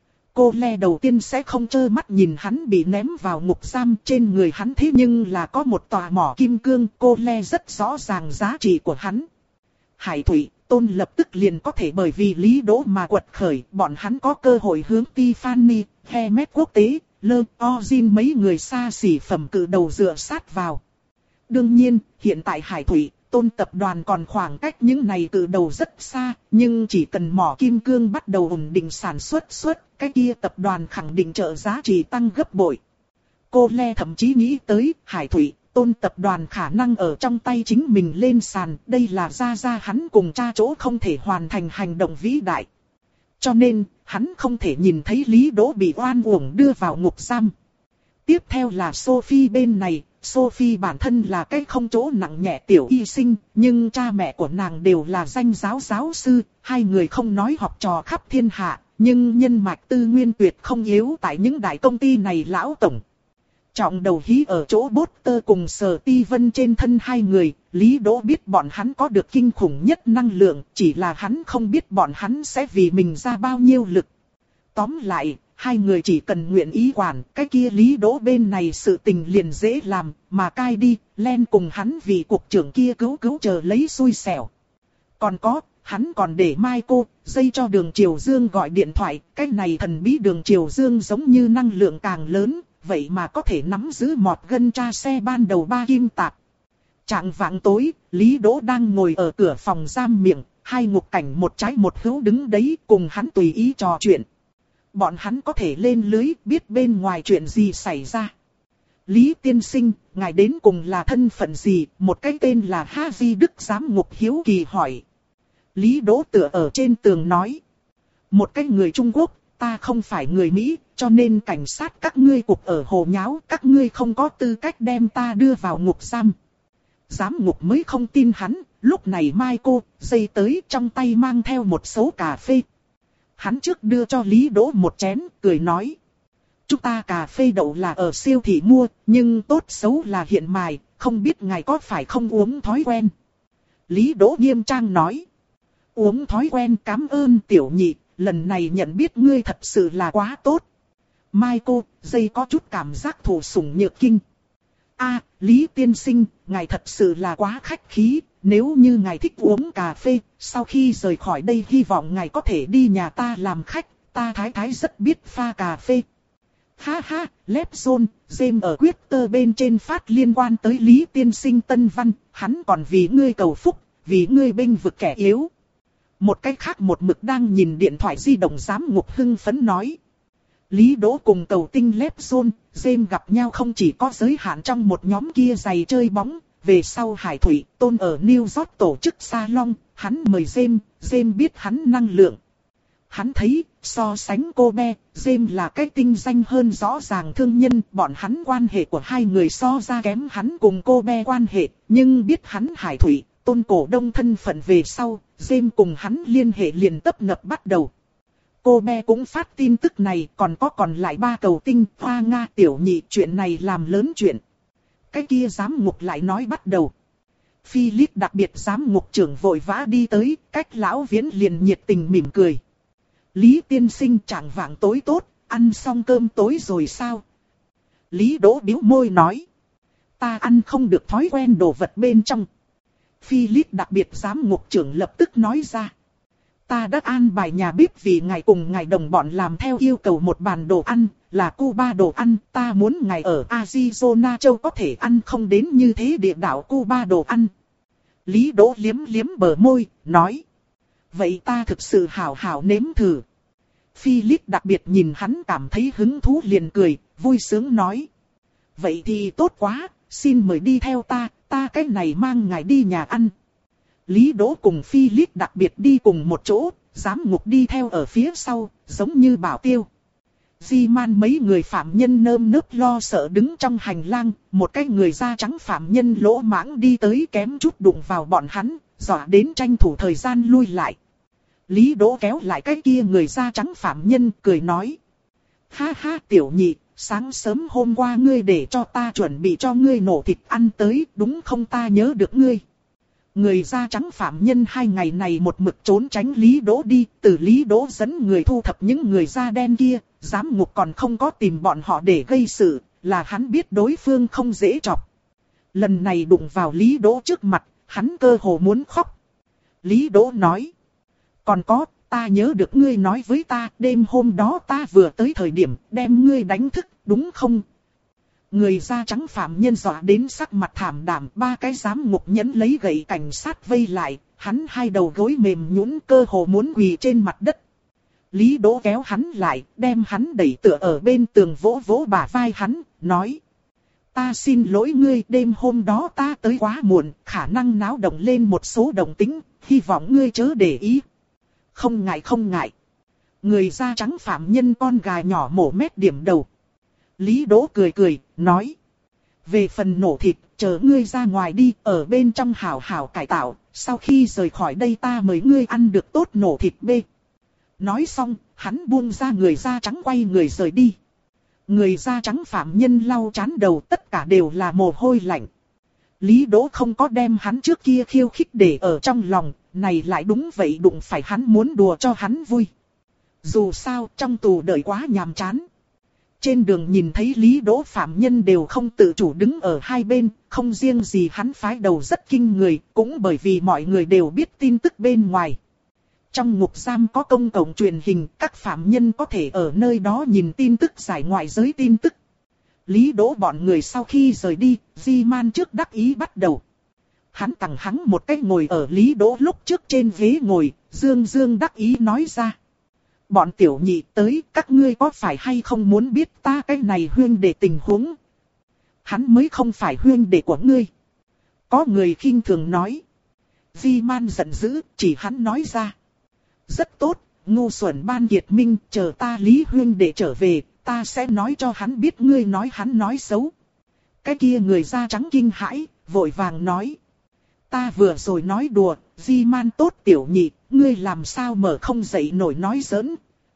Cô Le đầu tiên sẽ không trơ mắt nhìn hắn bị ném vào ngục giam, trên người hắn thế nhưng là có một tòa mỏ kim cương, cô Le rất rõ ràng giá trị của hắn. Hải Thủy, Tôn lập tức liền có thể bởi vì Lý Đỗ mà quật khởi, bọn hắn có cơ hội hướng Tiffany, Hermes quốc tế, Lơ, O Jin mấy người xa xỉ phẩm cự đầu dựa sát vào. Đương nhiên, hiện tại Hải Thủy, Tôn tập đoàn còn khoảng cách những này cự đầu rất xa, nhưng chỉ cần mỏ kim cương bắt đầu ổn định sản xuất xuất, cái kia tập đoàn khẳng định trợ giá trị tăng gấp bội. Cô Le thậm chí nghĩ tới Hải Thủy, Tôn tập đoàn khả năng ở trong tay chính mình lên sàn, đây là ra ra hắn cùng cha chỗ không thể hoàn thành hành động vĩ đại. Cho nên, hắn không thể nhìn thấy Lý Đỗ bị oan uổng đưa vào ngục giam. Tiếp theo là Sophie bên này, Sophie bản thân là cái không chỗ nặng nhẹ tiểu y sinh, nhưng cha mẹ của nàng đều là danh giáo giáo sư, hai người không nói học trò khắp thiên hạ, nhưng nhân mạch tư nguyên tuyệt không yếu tại những đại công ty này lão tổng. Trọng đầu hí ở chỗ Potter cùng Sở Ti Vân trên thân hai người, Lý Đỗ biết bọn hắn có được kinh khủng nhất năng lượng, chỉ là hắn không biết bọn hắn sẽ vì mình ra bao nhiêu lực. Tóm lại, hai người chỉ cần nguyện ý quản, cái kia Lý Đỗ bên này sự tình liền dễ làm, mà cai đi, Len cùng hắn vì cục trưởng kia cứu cứu chờ lấy xui xẻo. Còn có, hắn còn để Michael, dây cho Đường Triều Dương gọi điện thoại, cái này thần bí Đường Triều Dương giống như năng lượng càng lớn, vậy mà có thể nắm giữ mọt gân tra xe ban đầu ba kim tạp. Trạng vạng tối, Lý Đỗ đang ngồi ở cửa phòng giam miệng, hai ngục cảnh một trái một hữu đứng đấy cùng hắn tùy ý trò chuyện. Bọn hắn có thể lên lưới biết bên ngoài chuyện gì xảy ra. Lý tiên sinh, ngài đến cùng là thân phận gì? Một cái tên là Ha Vi Đức giám ngục hiếu kỳ hỏi. Lý Đỗ tựa ở trên tường nói. Một cái người Trung Quốc, ta không phải người Mỹ, cho nên cảnh sát các ngươi cục ở hồ nháo, các ngươi không có tư cách đem ta đưa vào ngục giam. Giám ngục mới không tin hắn, lúc này Michael, dây tới trong tay mang theo một số cà phê. Hắn trước đưa cho Lý Đỗ một chén, cười nói. Chúng ta cà phê đậu là ở siêu thị mua, nhưng tốt xấu là hiện mài, không biết ngài có phải không uống thói quen. Lý Đỗ nghiêm trang nói. Uống thói quen cảm ơn tiểu nhị, lần này nhận biết ngươi thật sự là quá tốt. Michael, dây có chút cảm giác thụ sủng nhược kinh. A, Lý tiên sinh, ngài thật sự là quá khách khí, nếu như ngài thích uống cà phê, sau khi rời khỏi đây hy vọng ngài có thể đi nhà ta làm khách, ta thái thái rất biết pha cà phê. Ha ha, Lepzone, James ở Twitter bên trên phát liên quan tới Lý tiên sinh tân văn, hắn còn vì ngươi cầu phúc, vì ngươi bênh vực kẻ yếu. Một cách khác một mực đang nhìn điện thoại di động giám ngục hưng phấn nói. Lý Đỗ cùng cầu tinh Lepzone, James gặp nhau không chỉ có giới hạn trong một nhóm kia giày chơi bóng, về sau Hải Thủy, Tôn ở New York tổ chức salon, hắn mời James, James biết hắn năng lượng. Hắn thấy, so sánh cô bé, James là cái tinh danh hơn rõ ràng thương nhân, bọn hắn quan hệ của hai người so ra kém hắn cùng cô bé quan hệ, nhưng biết hắn Hải Thủy, Tôn cổ đông thân phận về sau, James cùng hắn liên hệ liền tấp nập bắt đầu. Cô bé cũng phát tin tức này, còn có còn lại ba cầu tinh, Hoa Nga tiểu nhị, chuyện này làm lớn chuyện. Cái kia giám ngục lại nói bắt đầu. Philip đặc biệt giám ngục trưởng vội vã đi tới, cách lão Viễn liền nhiệt tình mỉm cười. Lý tiên sinh trạng vạng tối tốt, ăn xong cơm tối rồi sao? Lý Đỗ bĩu môi nói. Ta ăn không được thói quen đồ vật bên trong. Philip đặc biệt giám ngục trưởng lập tức nói ra. Ta đã an bài nhà bếp vì ngài cùng ngài đồng bọn làm theo yêu cầu một bàn đồ ăn, là Cuba đồ ăn, ta muốn ngài ở Arizona châu có thể ăn không đến như thế địa đạo Cuba đồ ăn. Lý Đỗ liếm liếm bờ môi, nói. Vậy ta thực sự hảo hảo nếm thử. Philip đặc biệt nhìn hắn cảm thấy hứng thú liền cười, vui sướng nói. Vậy thì tốt quá, xin mời đi theo ta, ta cái này mang ngài đi nhà ăn. Lý Đỗ cùng Philip đặc biệt đi cùng một chỗ, giám ngục đi theo ở phía sau, giống như bảo tiêu. Di man mấy người phạm nhân nơm nớp lo sợ đứng trong hành lang, một cái người da trắng phạm nhân lỗ mãng đi tới kém chút đụng vào bọn hắn, dọa đến tranh thủ thời gian lui lại. Lý Đỗ kéo lại cái kia người da trắng phạm nhân, cười nói. Ha ha tiểu nhị, sáng sớm hôm qua ngươi để cho ta chuẩn bị cho ngươi nổ thịt ăn tới, đúng không ta nhớ được ngươi. Người da trắng phạm nhân hai ngày này một mực trốn tránh Lý Đỗ đi, từ Lý Đỗ dẫn người thu thập những người da đen kia, giám ngục còn không có tìm bọn họ để gây sự, là hắn biết đối phương không dễ chọc. Lần này đụng vào Lý Đỗ trước mặt, hắn cơ hồ muốn khóc. Lý Đỗ nói, còn có, ta nhớ được ngươi nói với ta, đêm hôm đó ta vừa tới thời điểm, đem ngươi đánh thức, đúng không? Người da trắng phạm nhân dọa đến sắc mặt thảm đảm, ba cái giám ngục nhẫn lấy gậy cảnh sát vây lại, hắn hai đầu gối mềm nhũn cơ hồ muốn quỳ trên mặt đất. Lý Đỗ kéo hắn lại, đem hắn đẩy tựa ở bên tường vỗ vỗ bả vai hắn, nói. Ta xin lỗi ngươi, đêm hôm đó ta tới quá muộn, khả năng náo động lên một số động tĩnh, hy vọng ngươi chớ để ý. Không ngại không ngại. Người da trắng phạm nhân con gà nhỏ mổ mép điểm đầu. Lý Đỗ cười cười, nói. Về phần nổ thịt, chờ ngươi ra ngoài đi, ở bên trong hảo hảo cải tạo, sau khi rời khỏi đây ta mời ngươi ăn được tốt nổ thịt bê. Nói xong, hắn buông ra người da trắng quay người rời đi. Người da trắng phạm nhân lau chán đầu, tất cả đều là mồ hôi lạnh. Lý Đỗ không có đem hắn trước kia khiêu khích để ở trong lòng, này lại đúng vậy đụng phải hắn muốn đùa cho hắn vui. Dù sao, trong tù đợi quá nhàm chán. Trên đường nhìn thấy Lý Đỗ phạm nhân đều không tự chủ đứng ở hai bên, không riêng gì hắn phái đầu rất kinh người, cũng bởi vì mọi người đều biết tin tức bên ngoài. Trong ngục giam có công cộng truyền hình, các phạm nhân có thể ở nơi đó nhìn tin tức giải ngoại giới tin tức. Lý Đỗ bọn người sau khi rời đi, Di Man trước đắc ý bắt đầu. Hắn tặng hắn một cái ngồi ở Lý Đỗ lúc trước trên ghế ngồi, dương dương đắc ý nói ra. Bọn tiểu nhị tới, các ngươi có phải hay không muốn biết ta cái này huyên đệ tình huống? Hắn mới không phải huyên đệ của ngươi. Có người khinh thường nói. Di Man giận dữ, chỉ hắn nói ra. Rất tốt, ngu xuẩn Ban Kiệt Minh, chờ ta Lý huyên đệ trở về, ta sẽ nói cho hắn biết ngươi nói hắn nói xấu. Cái kia người da trắng kinh hãi, vội vàng nói. Ta vừa rồi nói đùa, Di Man tốt tiểu nhị, ngươi làm sao mở không dậy nổi nói giỡn.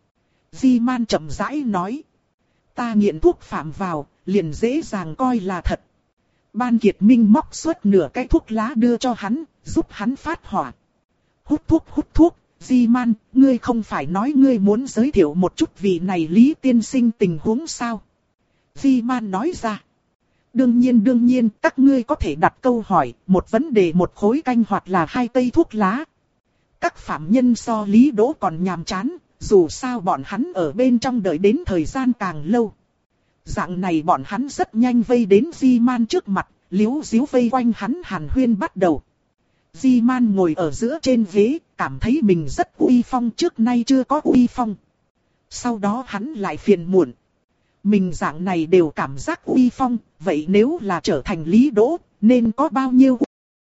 Di Man chậm rãi nói. Ta nghiện thuốc phạm vào, liền dễ dàng coi là thật. Ban Kiệt Minh móc suốt nửa cái thuốc lá đưa cho hắn, giúp hắn phát hỏa. Hút thuốc hút thuốc, Di Man, ngươi không phải nói ngươi muốn giới thiệu một chút vị này Lý tiên sinh tình huống sao? Di Man nói ra. Đương nhiên đương nhiên, các ngươi có thể đặt câu hỏi, một vấn đề một khối canh hoặc là hai cây thuốc lá. Các phạm nhân so Lý Đỗ còn nhàm chán, dù sao bọn hắn ở bên trong đợi đến thời gian càng lâu. Dạng này bọn hắn rất nhanh vây đến Di Man trước mặt, liếu díu vây quanh hắn hàn huyên bắt đầu. Di Man ngồi ở giữa trên ghế, cảm thấy mình rất uy phong, trước nay chưa có uy phong. Sau đó hắn lại phiền muộn. Mình dạng này đều cảm giác uy phong, vậy nếu là trở thành Lý Đỗ, nên có bao nhiêu